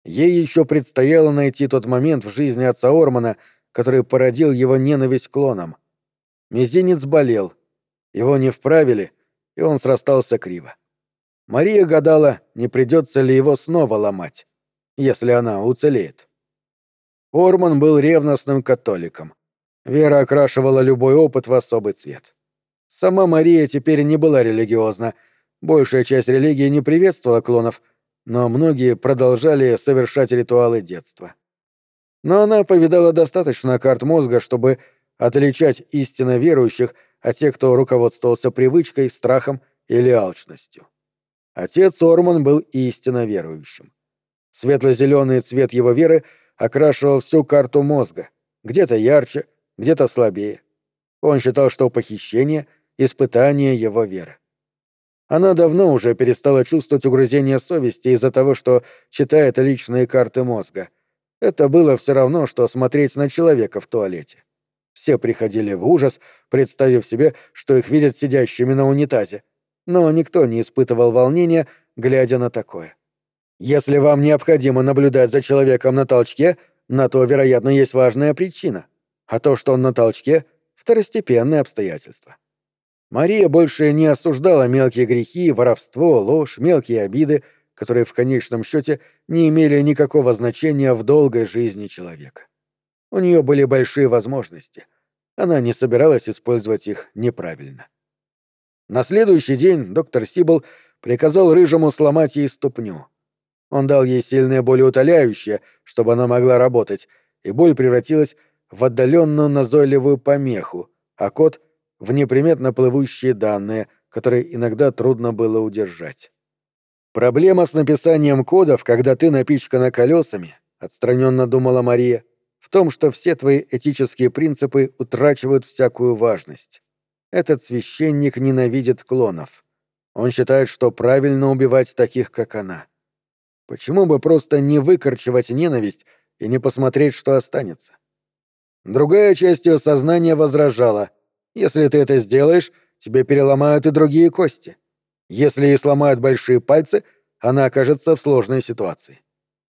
Ей еще предстояло найти тот момент в жизни отца Ормана, который породил его ненависть к клонам. Мизинец болел, его не вправили, и он срастался криво. Мария гадала, не придется ли его снова ломать, если она уцелеет. Орман был ревностным католиком. Вера окрашивала любой опыт в особый цвет. Сама Мария теперь не была религиозна. Большая часть религии не приветствовала клонов, но многие продолжали совершать ритуалы детства. Но она повидала достаточно карт мозга, чтобы отличать истинно верующих от тех, кто руководствовался привычкой, страхом или алчностью. Отец Орман был истинно верующим. Светло-зеленый цвет его веры окрашивал всю карту мозга, где-то ярче, где-то слабее. Он считал, что похищение — испытание его веры. Она давно уже перестала чувствовать угрызение совести из-за того, что читает личные карты мозга. Это было все равно, что смотреть на человека в туалете. Все приходили в ужас, представив себе, что их видят сидящими на унитазе. Но никто не испытывал волнения, глядя на такое. Если вам необходимо наблюдать за человеком на толчке, на то, вероятно, есть важная причина. А то, что он на толчке — второстепенное обстоятельство. Мария больше не осуждала мелкие грехи, воровство, ложь, мелкие обиды, которые в конечном счете не имели никакого значения в долгой жизни человека. У нее были большие возможности. Она не собиралась использовать их неправильно. На следующий день доктор Сибл приказал Рыжему сломать ей ступню. Он дал ей сильное болеутоляющее, чтобы она могла работать, и боль превратилась в отдаленную назойливую помеху, а кот — в неприметно плывущие данные, которые иногда трудно было удержать. Проблема с написанием кодов, когда ты напичкана колесами, отстраненно думала Мария, в том, что все твои этические принципы утрачивают всякую важность. Этот священник ненавидит клонов. Он считает, что правильно убивать таких, как она. Почему бы просто не выкорчевать ненависть и не посмотреть, что останется? Другая часть ее сознания возражала: если ты это сделаешь, тебе переломают и другие кости. Если ей сломают большие пальцы, она окажется в сложной ситуации.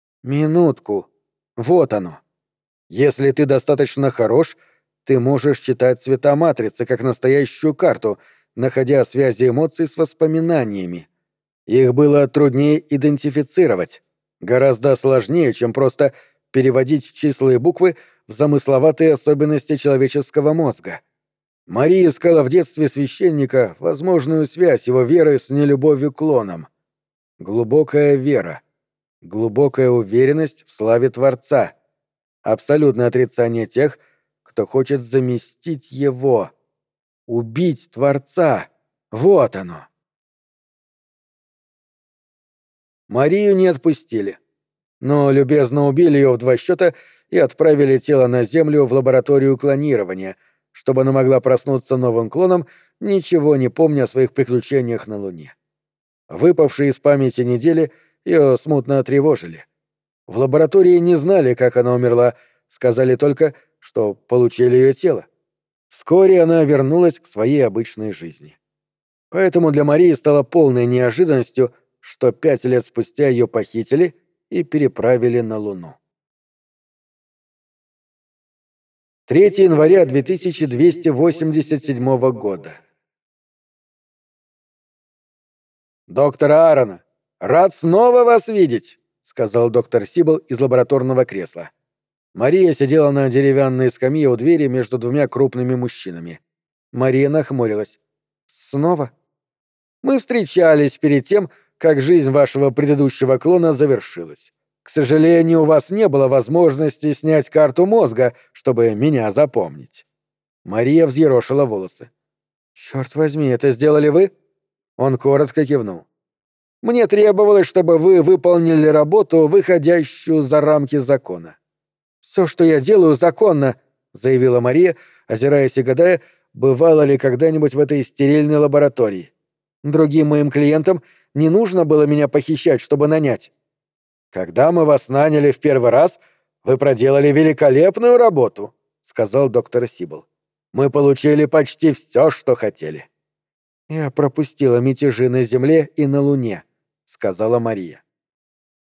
Минутку. Вот оно. Если ты достаточно хорош, ты можешь читать цвета матрицы как настоящую карту, находя связи эмоций с воспоминаниями. Их было труднее идентифицировать. Гораздо сложнее, чем просто переводить числа и буквы в замысловатые особенности человеческого мозга. Мария искала в детстве священника возможную связь его веры с нелюбовью к клонам. Глубокая вера, глубокая уверенность в славе Творца, абсолютное отрицание тех, кто хочет заместить его, убить Творца. Вот оно. Марию не отпустили, но любезно убили ее в 2 счета и отправили тело на Землю в лабораторию клонирования, чтобы она могла проснуться новым клоном, ничего не помня о своих приключениях на Луне. Выпавшие из памяти недели ее смутно тревожили. В лаборатории не знали, как она умерла, сказали только, что получили ее тело. Вскоре она вернулась к своей обычной жизни. Поэтому для Марии стало полной неожиданностью, что 5 лет спустя ее похитили и переправили на Луну. 3 января 2287 года. «Доктор Аарона, рад снова вас видеть», — сказал доктор Сибл из лабораторного кресла. Мария сидела на деревянной скамье у двери между 2 крупными мужчинами. Мария нахмурилась. «Снова?» «Мы встречались перед тем, как жизнь вашего предыдущего клона завершилась. К сожалению, у вас не было возможности снять карту мозга, чтобы меня запомнить». Мария взъерошила волосы. «Чёрт возьми, это сделали вы?» Он коротко кивнул. «Мне требовалось, чтобы вы выполнили работу, выходящую за рамки закона». «Все, что я делаю, законно», — заявила Мария, озираясь и гадая, бывало ли когда-нибудь в этой стерильной лаборатории. «Другим моим клиентам не нужно было меня похищать, чтобы нанять». «Когда мы вас наняли в первый раз, вы проделали великолепную работу», — сказал доктор Сибл. «Мы получили почти все, что хотели». «Я пропустила мятежи на Земле и на Луне», — сказала Мария.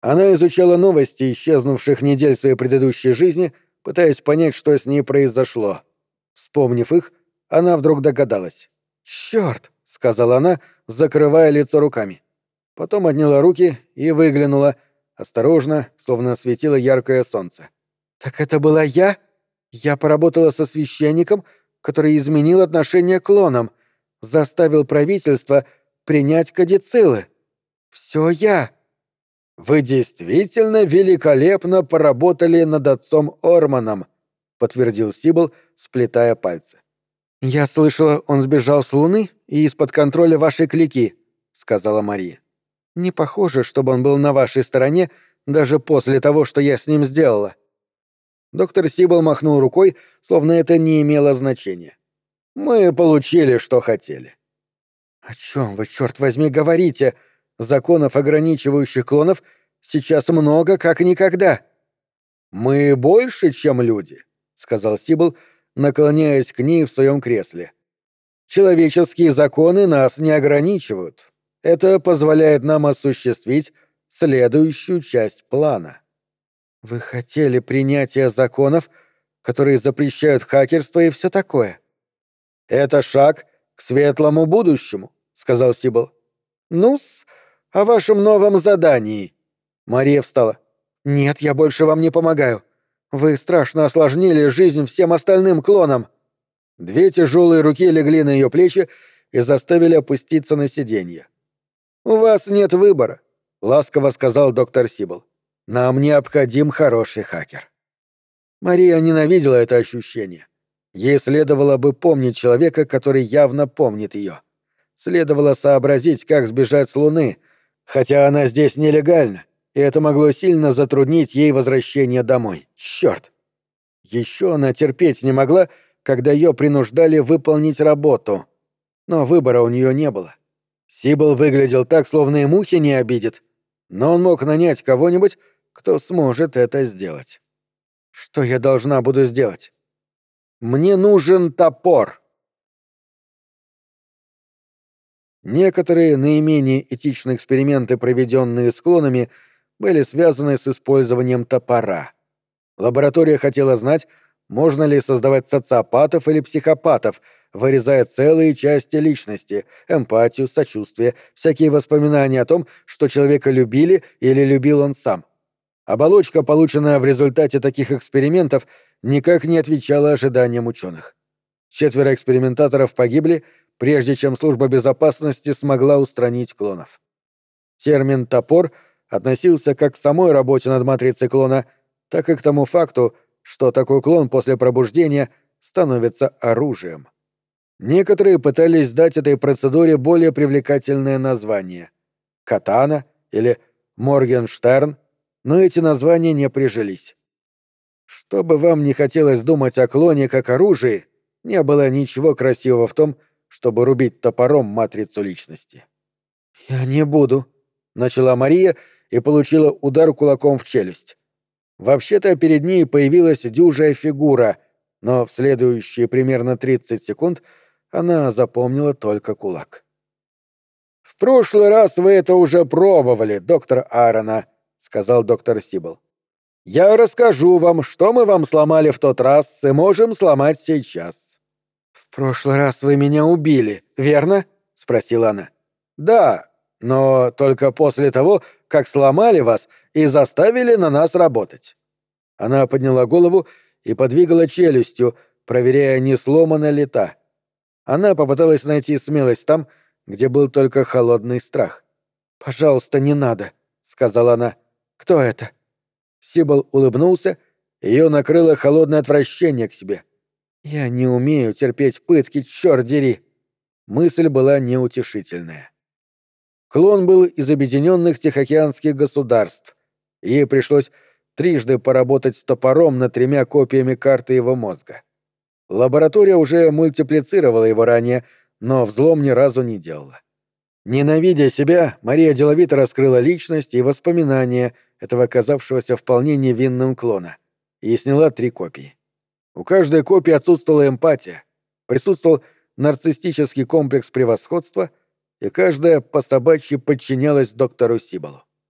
Она изучала новости исчезнувших недель своей предыдущей жизни, пытаясь понять, что с ней произошло. Вспомнив их, она вдруг догадалась. «Чёрт!» — сказала она, закрывая лицо руками. Потом отняла руки и выглянула, осторожно, словно светило яркое солнце. «Так это была я? Я поработала со священником, который изменил отношение к клонам, заставил правительство принять кадицилы. Все я!» «Вы действительно великолепно поработали над отцом Орманом», — подтвердил Сибл, сплетая пальцы. «Я слышала, он сбежал с Луны и из-под контроля вашей клики», — сказала Мария. «Не похоже, чтобы он был на вашей стороне даже после того, что я с ним сделала». Доктор Сибл махнул рукой, словно это не имело значения. «Мы получили, что хотели». «О чем вы, черт возьми, говорите? Законов, ограничивающих клонов, сейчас много, как никогда». «Мы больше, чем люди», — сказал Сибл, наклоняясь к ней в своем кресле. «Человеческие законы нас не ограничивают. Это позволяет нам осуществить следующую часть плана». «Вы хотели принятия законов, которые запрещают хакерство и все такое?» «Это шаг к светлому будущему», — сказал Сибл. «Ну-с, о вашем новом задании». Мария встала. «Нет, я больше вам не помогаю. Вы страшно осложнили жизнь всем остальным клонам». Две тяжелые руки легли на ее плечи и заставили опуститься на сиденье. «У вас нет выбора», — ласково сказал доктор Сибл. «Нам необходим хороший хакер». Мария ненавидела это ощущение. Ей следовало бы помнить человека, который явно помнит ее. Следовало сообразить, как сбежать с Луны, хотя она здесь нелегально, и это могло сильно затруднить ей возвращение домой. Чёрт! Еще она терпеть не могла, когда ее принуждали выполнить работу. Но выбора у нее не было. Сибл выглядел так, словно и мухи не обидит, но он мог нанять кого-нибудь, кто сможет это сделать. Что я должна буду сделать? Мне нужен топор. Некоторые наименее этичные эксперименты, проведенные с клонами, были связаны с использованием топора. Лаборатория хотела знать, можно ли создавать социопатов или психопатов, вырезая целые части личности, эмпатию, сочувствие, всякие воспоминания о том, что человека любили или любил он сам. Оболочка, полученная в результате таких экспериментов, никак не отвечала ожиданиям ученых. 4 экспериментаторов погибли, прежде чем служба безопасности смогла устранить клонов. Термин «топор» относился как к самой работе над матрицей клона, так и к тому факту, что такой клон после пробуждения становится оружием. Некоторые пытались дать этой процедуре более привлекательное название — «катана» или «моргенштерн», но эти названия не прижились. Что бы вам ни хотелось думать о клоне как оружии, не было ничего красивого в том, чтобы рубить топором матрицу личности. «Я не буду», — начала Мария и получила удар кулаком в челюсть. Вообще-то перед ней появилась дюжая фигура, но в следующие примерно 30 секунд она запомнила только кулак. «В прошлый раз вы это уже пробовали, доктор Аарона», — сказал доктор Сибл. «Я расскажу вам, что мы вам сломали в тот раз и можем сломать сейчас». «В прошлый раз вы меня убили, верно?» — спросила она. «Да, но только после того, как сломали вас и заставили на нас работать». Она подняла голову и подвигала челюстью, проверяя, не сломана ли та. Она попыталась найти смелость там, где был только холодный страх. «Пожалуйста, не надо», — сказала она. «Кто это?» Сибл улыбнулся, ее накрыло холодное отвращение к себе. «Я не умею терпеть пытки, чёрт дери!» Мысль была неутешительная. Клон был из Объединенных Тихоокеанских государств. Ей пришлось трижды поработать с топором над 3 копиями карты его мозга. Лаборатория уже мультиплицировала его ранее, но взлом ни разу не делала. Ненавидя себя, Мария деловито раскрыла личность и воспоминания этого оказавшегося вполне невинным клона и сняла 3 копии. У каждой копии отсутствовала эмпатия, присутствовал нарциссический комплекс превосходства, и каждая по-собачьи подчинялась доктору Сибалу.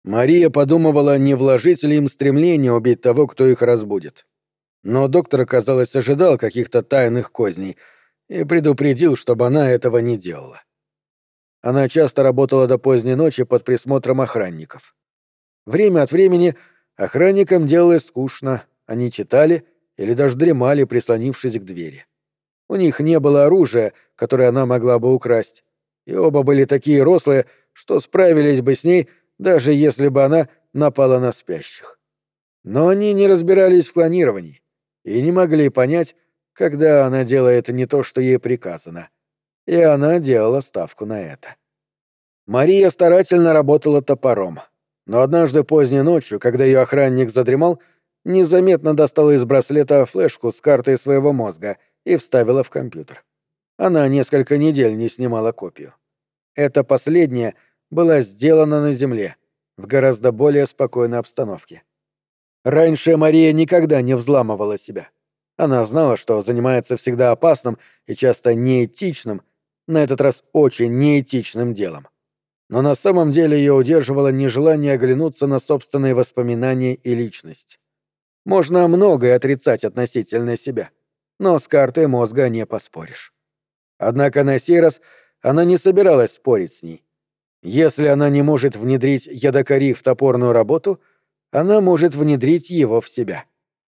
Мария подумывала, не вложить ли им стремление убить того, кто их разбудит. Но доктор, казалось, ожидал каких-то тайных козней и предупредил, чтобы она этого не делала. Она часто работала до поздней ночи под присмотром охранников. Время от времени охранникам делалось скучно, они читали или даже дремали, прислонившись к двери. У них не было оружия, которое она могла бы украсть, и оба были такие рослые, что справились бы с ней, даже если бы она напала на спящих. Но они не разбирались в планировании и не могли понять, когда она делает не то, что ей приказано. И она делала ставку на это. Мария старательно работала топором, но однажды поздней ночью, когда ее охранник задремал, незаметно достала из браслета флешку с картой своего мозга и вставила в компьютер. Она несколько недель не снимала копию. Это последнее было сделано на Земле, в гораздо более спокойной обстановке. Раньше Мария никогда не взламывала себя. Она знала, что занимается всегда опасным и часто неэтичным, на этот раз очень неэтичным делом. Но на самом деле ее удерживало нежелание оглянуться на собственные воспоминания и личность. Можно многое отрицать относительно себя, но с картой мозга не поспоришь. Однако на сей раз она не собиралась спорить с ней. Если она не может внедрить ядокари в топорную работу, она может внедрить его в себя.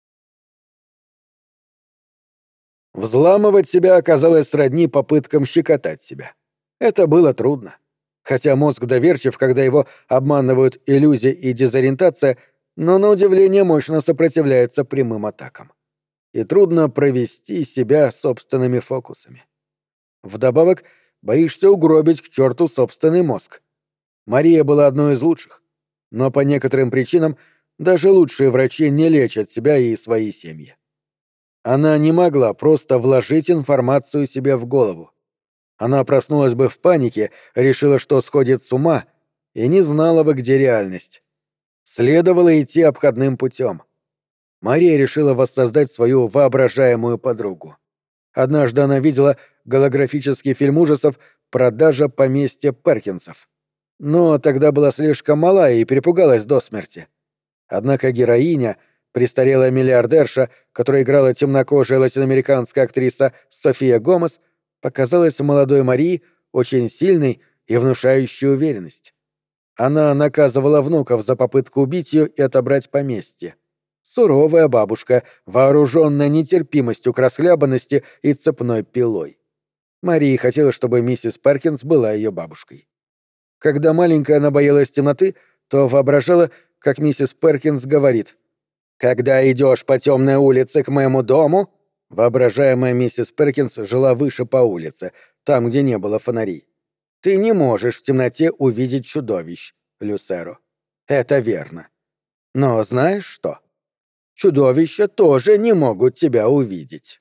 Взламывать себя оказалось сродни попыткам щекотать себя. Это было трудно. Хотя мозг доверчив, когда его обманывают иллюзия и дезориентация, но на удивление мощно сопротивляется прямым атакам. И трудно провести себя собственными фокусами. Вдобавок, боишься угробить к черту собственный мозг. Мария была одной из лучших, но по некоторым причинам даже лучшие врачи не лечат себя и свои семьи. Она не могла просто вложить информацию себе в голову. Она проснулась бы в панике, решила, что сходит с ума, и не знала бы, где реальность. Следовало идти обходным путем. Мария решила воссоздать свою воображаемую подругу. Однажды она видела голографический фильм ужасов «Продажа поместья Перкинсов». Но тогда была слишком мала и перепугалась до смерти. Однако героиня, престарелая миллиардерша, которая играла темнокожая латиноамериканская актриса София Гомес, показалась молодой Марии очень сильной и внушающей уверенность. Она наказывала внуков за попытку убить ее и отобрать поместье. Суровая бабушка, вооруженная нетерпимостью к расхлябанности и цепной пилой. Марии хотелось, чтобы миссис Перкинс была ее бабушкой. Когда маленькая она боялась темноты, то воображала, как миссис Перкинс говорит: «Когда идешь по темной улице к моему дому...» Воображаемая миссис Перкинс жила выше по улице, там, где не было фонарей. «Ты не можешь в темноте увидеть чудовищ, Люсеро. Это верно. Но знаешь что? Чудовища тоже не могут тебя увидеть».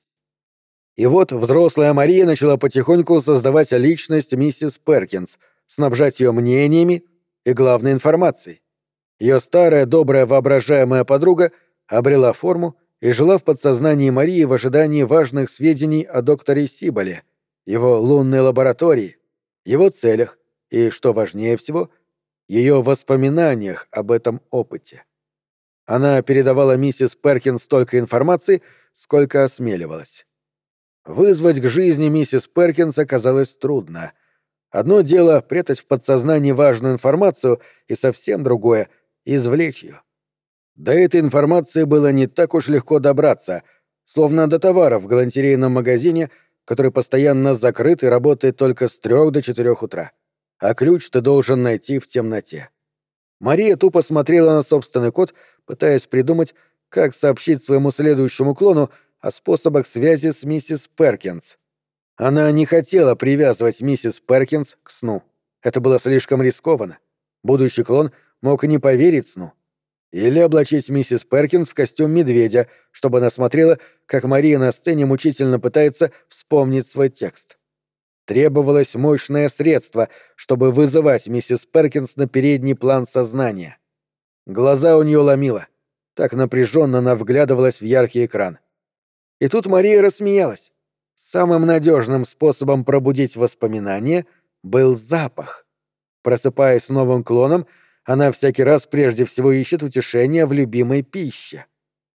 И вот взрослая Мария начала потихоньку создавать личность миссис Перкинс, снабжать ее мнениями и главной информацией. Ее старая добрая воображаемая подруга обрела форму и жила в подсознании Марии в ожидании важных сведений о докторе Сиболе, его лунной лаборатории, его целях и, что важнее всего, ее воспоминаниях об этом опыте. Она передавала миссис Перкинс столько информации, сколько осмеливалась. Вызвать к жизни миссис Перкинс оказалось трудно. Одно дело — прятать в подсознании важную информацию, и совсем другое — извлечь ее. До этой информации было не так уж легко добраться, словно до товара в галантерейном магазине, который постоянно закрыт и работает только с 3 до 4 утра. А ключ ты должен найти в темноте. Мария тупо смотрела на собственный код, пытаясь придумать, как сообщить своему следующему клону о способах связи с миссис Перкинс. Она не хотела привязывать миссис Перкинс к сну. Это было слишком рискованно. Будущий клон мог не поверить сну. Или облачить миссис Перкинс в костюм медведя, чтобы она смотрела, как Мария на сцене мучительно пытается вспомнить свой текст. Требовалось мощное средство, чтобы вызывать миссис Перкинс на передний план сознания. Глаза у нее ломило. Так напряженно она вглядывалась в яркий экран. И тут Мария рассмеялась. Самым надежным способом пробудить воспоминания был запах. Просыпаясь с новым клоном, Она всякий раз прежде всего ищет утешения в любимой пище.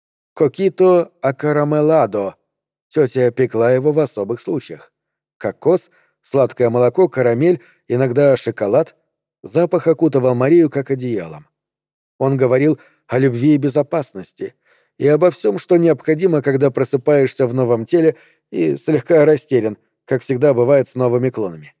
Кокито акарамеладо. Тетя пекла его в особых случаях. Кокос, сладкое молоко, карамель, иногда шоколад. Запах окутывал Марию как одеялом. Он говорил о любви и безопасности, и обо всем, что необходимо, когда просыпаешься в новом теле и слегка растерян, как всегда бывает с новыми клонами.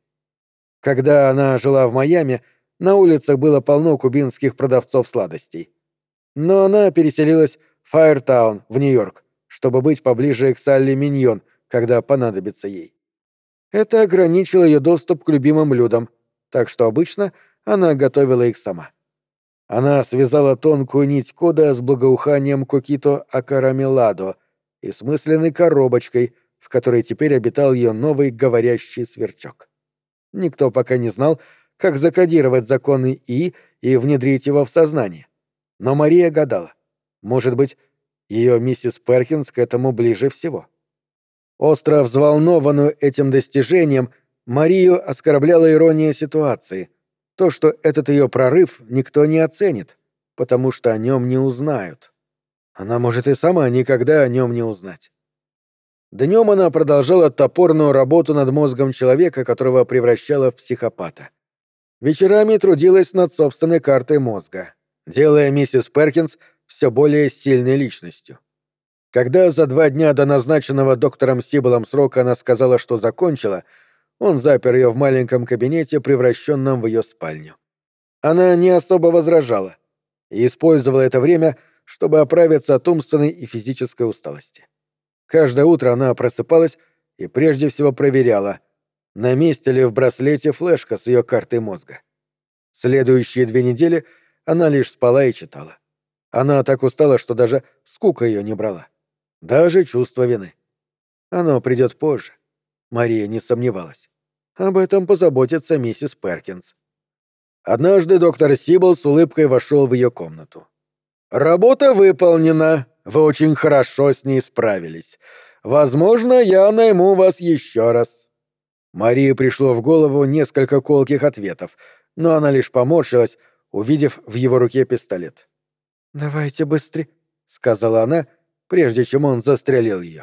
Когда она жила в Майами, на улицах было полно кубинских продавцов сладостей. Но она переселилась в Файртаун, в Нью-Йорк, чтобы быть поближе к Салли Миньон, когда понадобится ей. Это ограничило ее доступ к любимым блюдам, так что обычно она готовила их сама. Она связала тонкую нить кода с благоуханием кокито акарамеладо и смысленной коробочкой, в которой теперь обитал ее новый говорящий сверчок. Никто пока не знал, как закодировать законы и внедрить его в сознание. Но Мария гадала. Может быть, ее миссис Перкинс к этому ближе всего. Остро взволнованную этим достижением, Марию оскорбляла ирония ситуации. То, что этот ее прорыв никто не оценит, потому что о нем не узнают. Она может и сама никогда о нем не узнать. Днем она продолжала топорную работу над мозгом человека, которого превращала в психопата. Вечерами трудилась над собственной картой мозга, делая миссис Перкинс все более сильной личностью. Когда за 2 дня до назначенного доктором Сибилом срока она сказала, что закончила, он запер ее в маленьком кабинете, превращенном в ее спальню. Она не особо возражала и использовала это время, чтобы оправиться от умственной и физической усталости. Каждое утро она просыпалась и прежде всего проверяла, на месте ли в браслете флешка с ее картой мозга. Следующие 2 недели она лишь спала и читала. Она так устала, что даже скука ее не брала. Даже чувство вины. Оно придет позже. Мария не сомневалась. Об этом позаботится миссис Перкинс. Однажды доктор Сибил с улыбкой вошел в ее комнату. «Работа выполнена. Вы очень хорошо с ней справились. Возможно, я найму вас еще раз». Марии пришло в голову несколько колких ответов, но она лишь поморщилась, увидев в его руке пистолет. «Давайте быстрее», — сказала она, прежде чем он застрелил ее.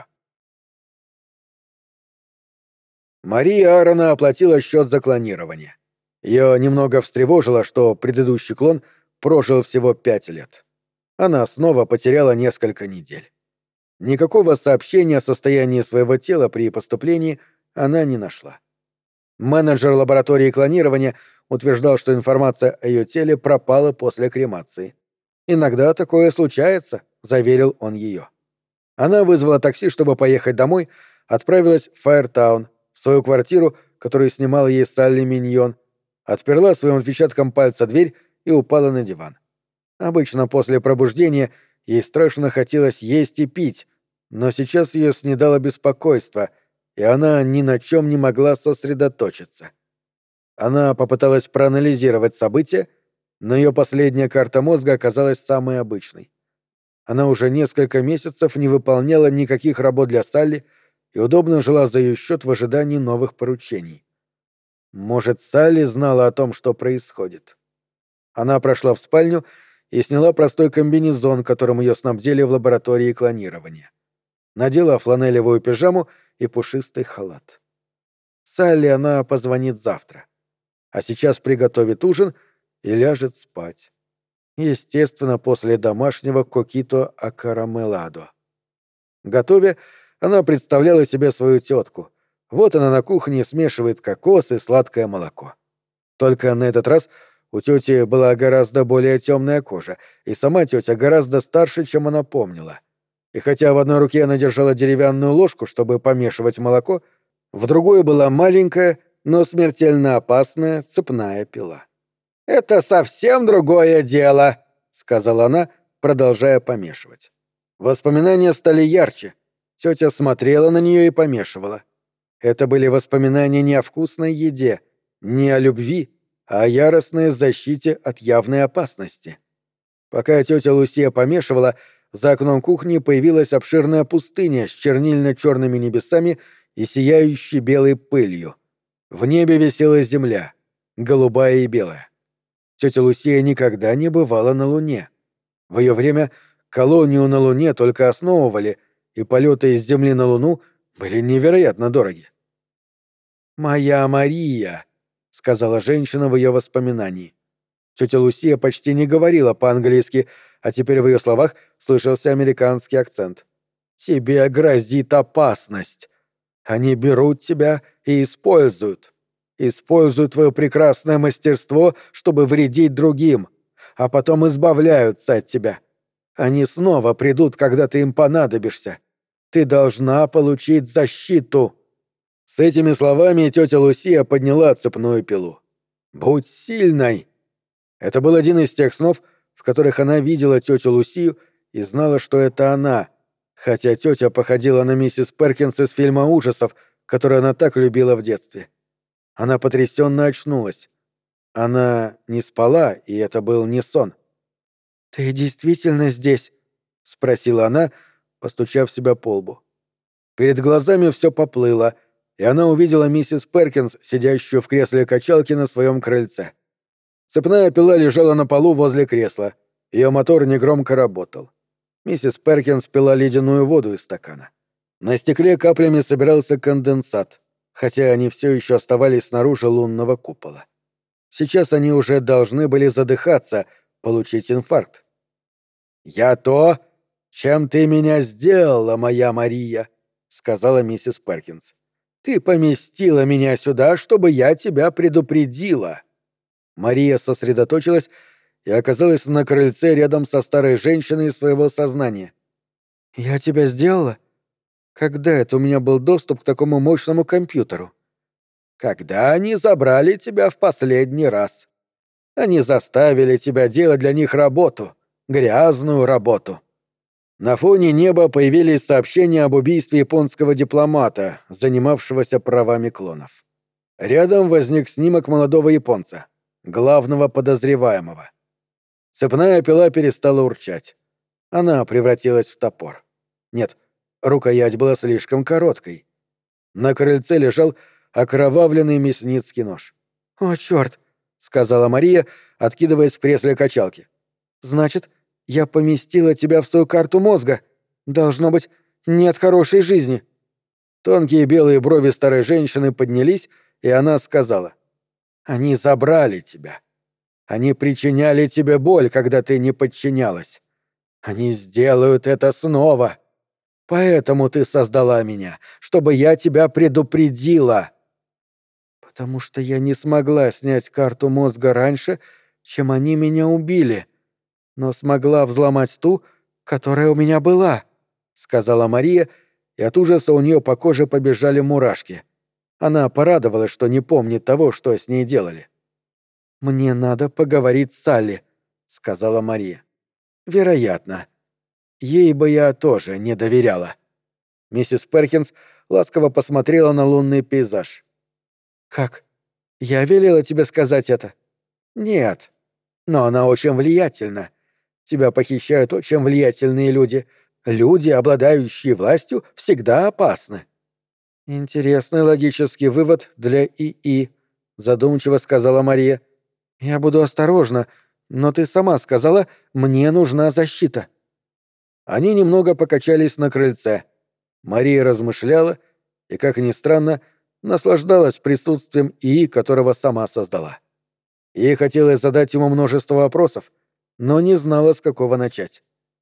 Мария Аарона оплатила счет за клонирование. Ее немного встревожило, что предыдущий клон прожил всего 5 лет. Она снова потеряла несколько недель. Никакого сообщения о состоянии своего тела при поступлении она не нашла. Менеджер лаборатории клонирования утверждал, что информация о ее теле пропала после кремации. «Иногда такое случается», — заверил он ее. Она вызвала такси, чтобы поехать домой, отправилась в Файртаун, в свою квартиру, которую снимала ей Салли Миньон, отперла своим отпечатком пальца дверь и упала на диван. Обычно после пробуждения ей страшно хотелось есть и пить, но сейчас ее снедало беспокойство, и она ни на чем не могла сосредоточиться. Она попыталась проанализировать события, но ее последняя карта мозга оказалась самой обычной. Она уже несколько месяцев не выполняла никаких работ для Салли и удобно жила за ее счет в ожидании новых поручений. Может, Салли знала о том, что происходит. Она прошла в спальню и сняла простой комбинезон, которым ее снабдили в лаборатории клонирования. Надела фланелевую пижаму и пушистый халат. Салли она позвонит завтра. А сейчас приготовит ужин и ляжет спать. Естественно, после домашнего кокито акарамеладо. Готовя, она представляла себе свою тетку. Вот она на кухне смешивает кокос и сладкое молоко. Только на этот раз у тети была гораздо более темная кожа, и сама тетя гораздо старше, чем она помнила. И хотя в одной руке она держала деревянную ложку, чтобы помешивать молоко, в другой была маленькая, но смертельно опасная цепная пила. «Это совсем другое дело», — сказала она, продолжая помешивать. Воспоминания стали ярче. Тетя смотрела на нее и помешивала. Это были воспоминания не о вкусной еде, не о любви, а о яростной защите от явной опасности. Пока тетя Лусия помешивала, за окном кухни появилась обширная пустыня с чернильно-черными небесами и сияющей белой пылью. В небе висела земля, голубая и белая. Тетя Лусия никогда не бывала на Луне. В ее время колонию на Луне только основывали, и полеты из Земли на Луну были невероятно дороги. «Моя Мария», — сказала женщина в ее воспоминании. Тетя Лусия почти не говорила по-английски, а теперь в ее словах слышался американский акцент. «Тебе грозит опасность. Они берут тебя и используют. Используют твое прекрасное мастерство, чтобы вредить другим, а потом избавляются от тебя. Они снова придут, когда ты им понадобишься. Ты должна получить защиту». С этими словами тетя Лусия подняла цепную пилу. «Будь сильной!» Это был один из тех снов, в которых она видела тетю Лусию и знала, что это она, хотя тетя походила на миссис Перкинс из фильма ужасов, который она так любила в детстве. Она потрясенно очнулась. Она не спала, и это был не сон. «Ты действительно здесь?» — спросила она, постучав себя по лбу. Перед глазами все поплыло, и она увидела миссис Перкинс, сидящую в кресле качалки на своем крыльце. Цепная пила лежала на полу возле кресла. Ее мотор негромко работал. Миссис Перкинс пила ледяную воду из стакана. На стекле каплями собирался конденсат, хотя они все еще оставались снаружи лунного купола. Сейчас они уже должны были задыхаться, получить инфаркт. «Я то, чем ты меня сделала, моя Мария», — сказала миссис Перкинс. «Ты поместила меня сюда, чтобы я тебя предупредила». Мария сосредоточилась и оказалась на крыльце рядом со старой женщиной своего сознания. «Я тебя сделала? Когда это у меня был доступ к такому мощному компьютеру?» «Когда они забрали тебя в последний раз. Они заставили тебя делать для них работу, грязную работу». На фоне неба появились сообщения об убийстве японского дипломата, занимавшегося правами клонов. Рядом возник снимок молодого японца, главного подозреваемого. Цепная пила перестала урчать. Она превратилась в топор. Нет, рукоять была слишком короткой. На крыльце лежал окровавленный мясницкий нож. «О, чёрт!» — сказала Мария, откидываясь в кресле качалки. «Значит, я поместила тебя в свою карту мозга. Должно быть, нет хорошей жизни». Тонкие белые брови старой женщины поднялись, и она сказала: «Они забрали тебя. Они причиняли тебе боль, когда ты не подчинялась. Они сделают это снова. Поэтому ты создала меня, чтобы я тебя предупредила». «Потому что я не смогла снять карту мозга раньше, чем они меня убили, но смогла взломать ту, которая у меня была», — сказала Мария, и от ужаса у нее по коже побежали мурашки. Она порадовалась, что не помнит того, что с ней делали. «Мне надо поговорить с Салли», — сказала Мария. «Вероятно. Ей бы я тоже не доверяла». Миссис Перкинс ласково посмотрела на лунный пейзаж. «Как? Я велела тебе сказать это?» «Нет. Но она очень влиятельна. Тебя похищают очень влиятельные люди. Люди, обладающие властью, всегда опасны». «Интересный логический вывод для ИИ», — задумчиво сказала Мария. «Я буду осторожна, но ты сама сказала, мне нужна защита». Они немного покачались на крыльце. Мария размышляла и, как ни странно, наслаждалась присутствием ИИ, которого сама создала. Ей хотелось задать ему множество вопросов, но не знала, с какого начать.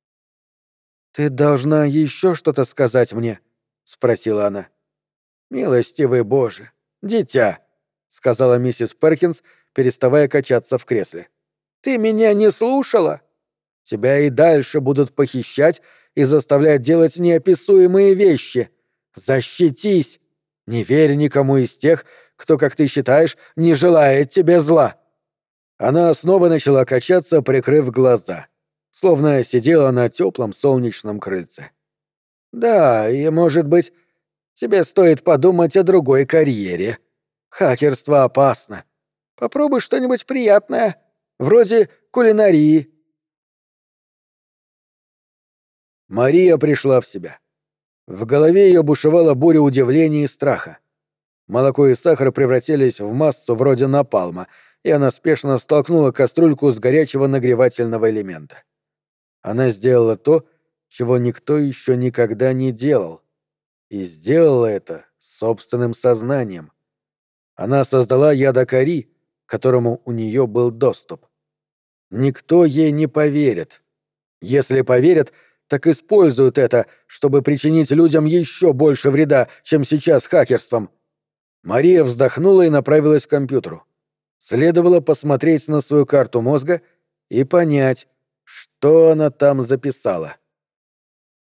«Ты должна еще что-то сказать мне?» — спросила она. «Милостивый Боже, дитя», — сказала миссис Перкинс, переставая качаться в кресле. «Ты меня не слушала? Тебя и дальше будут похищать и заставлять делать неописуемые вещи. Защитись! Не верь никому из тех, кто, как ты считаешь, не желает тебе зла». Она снова начала качаться, прикрыв глаза, словно сидела на теплом солнечном крыльце. «Да, и, может быть, тебе стоит подумать о другой карьере. Хакерство опасно. Попробуй что-нибудь приятное, вроде кулинарии». Мария пришла в себя. В голове ее бушевала буря удивления и страха. Молоко и сахар превратились в массу вроде напалма, и она спешно столкнула кастрюльку с горячего нагревательного элемента. Она сделала то, чего никто еще никогда не делал. И сделала это собственным сознанием. Она создала ядокари, к которому у нее был доступ. Никто ей не поверит. Если поверят, так используют это, чтобы причинить людям еще больше вреда, чем сейчас хакерством. Мария вздохнула и направилась к компьютеру. Следовало посмотреть на свою карту мозга и понять, что она там записала.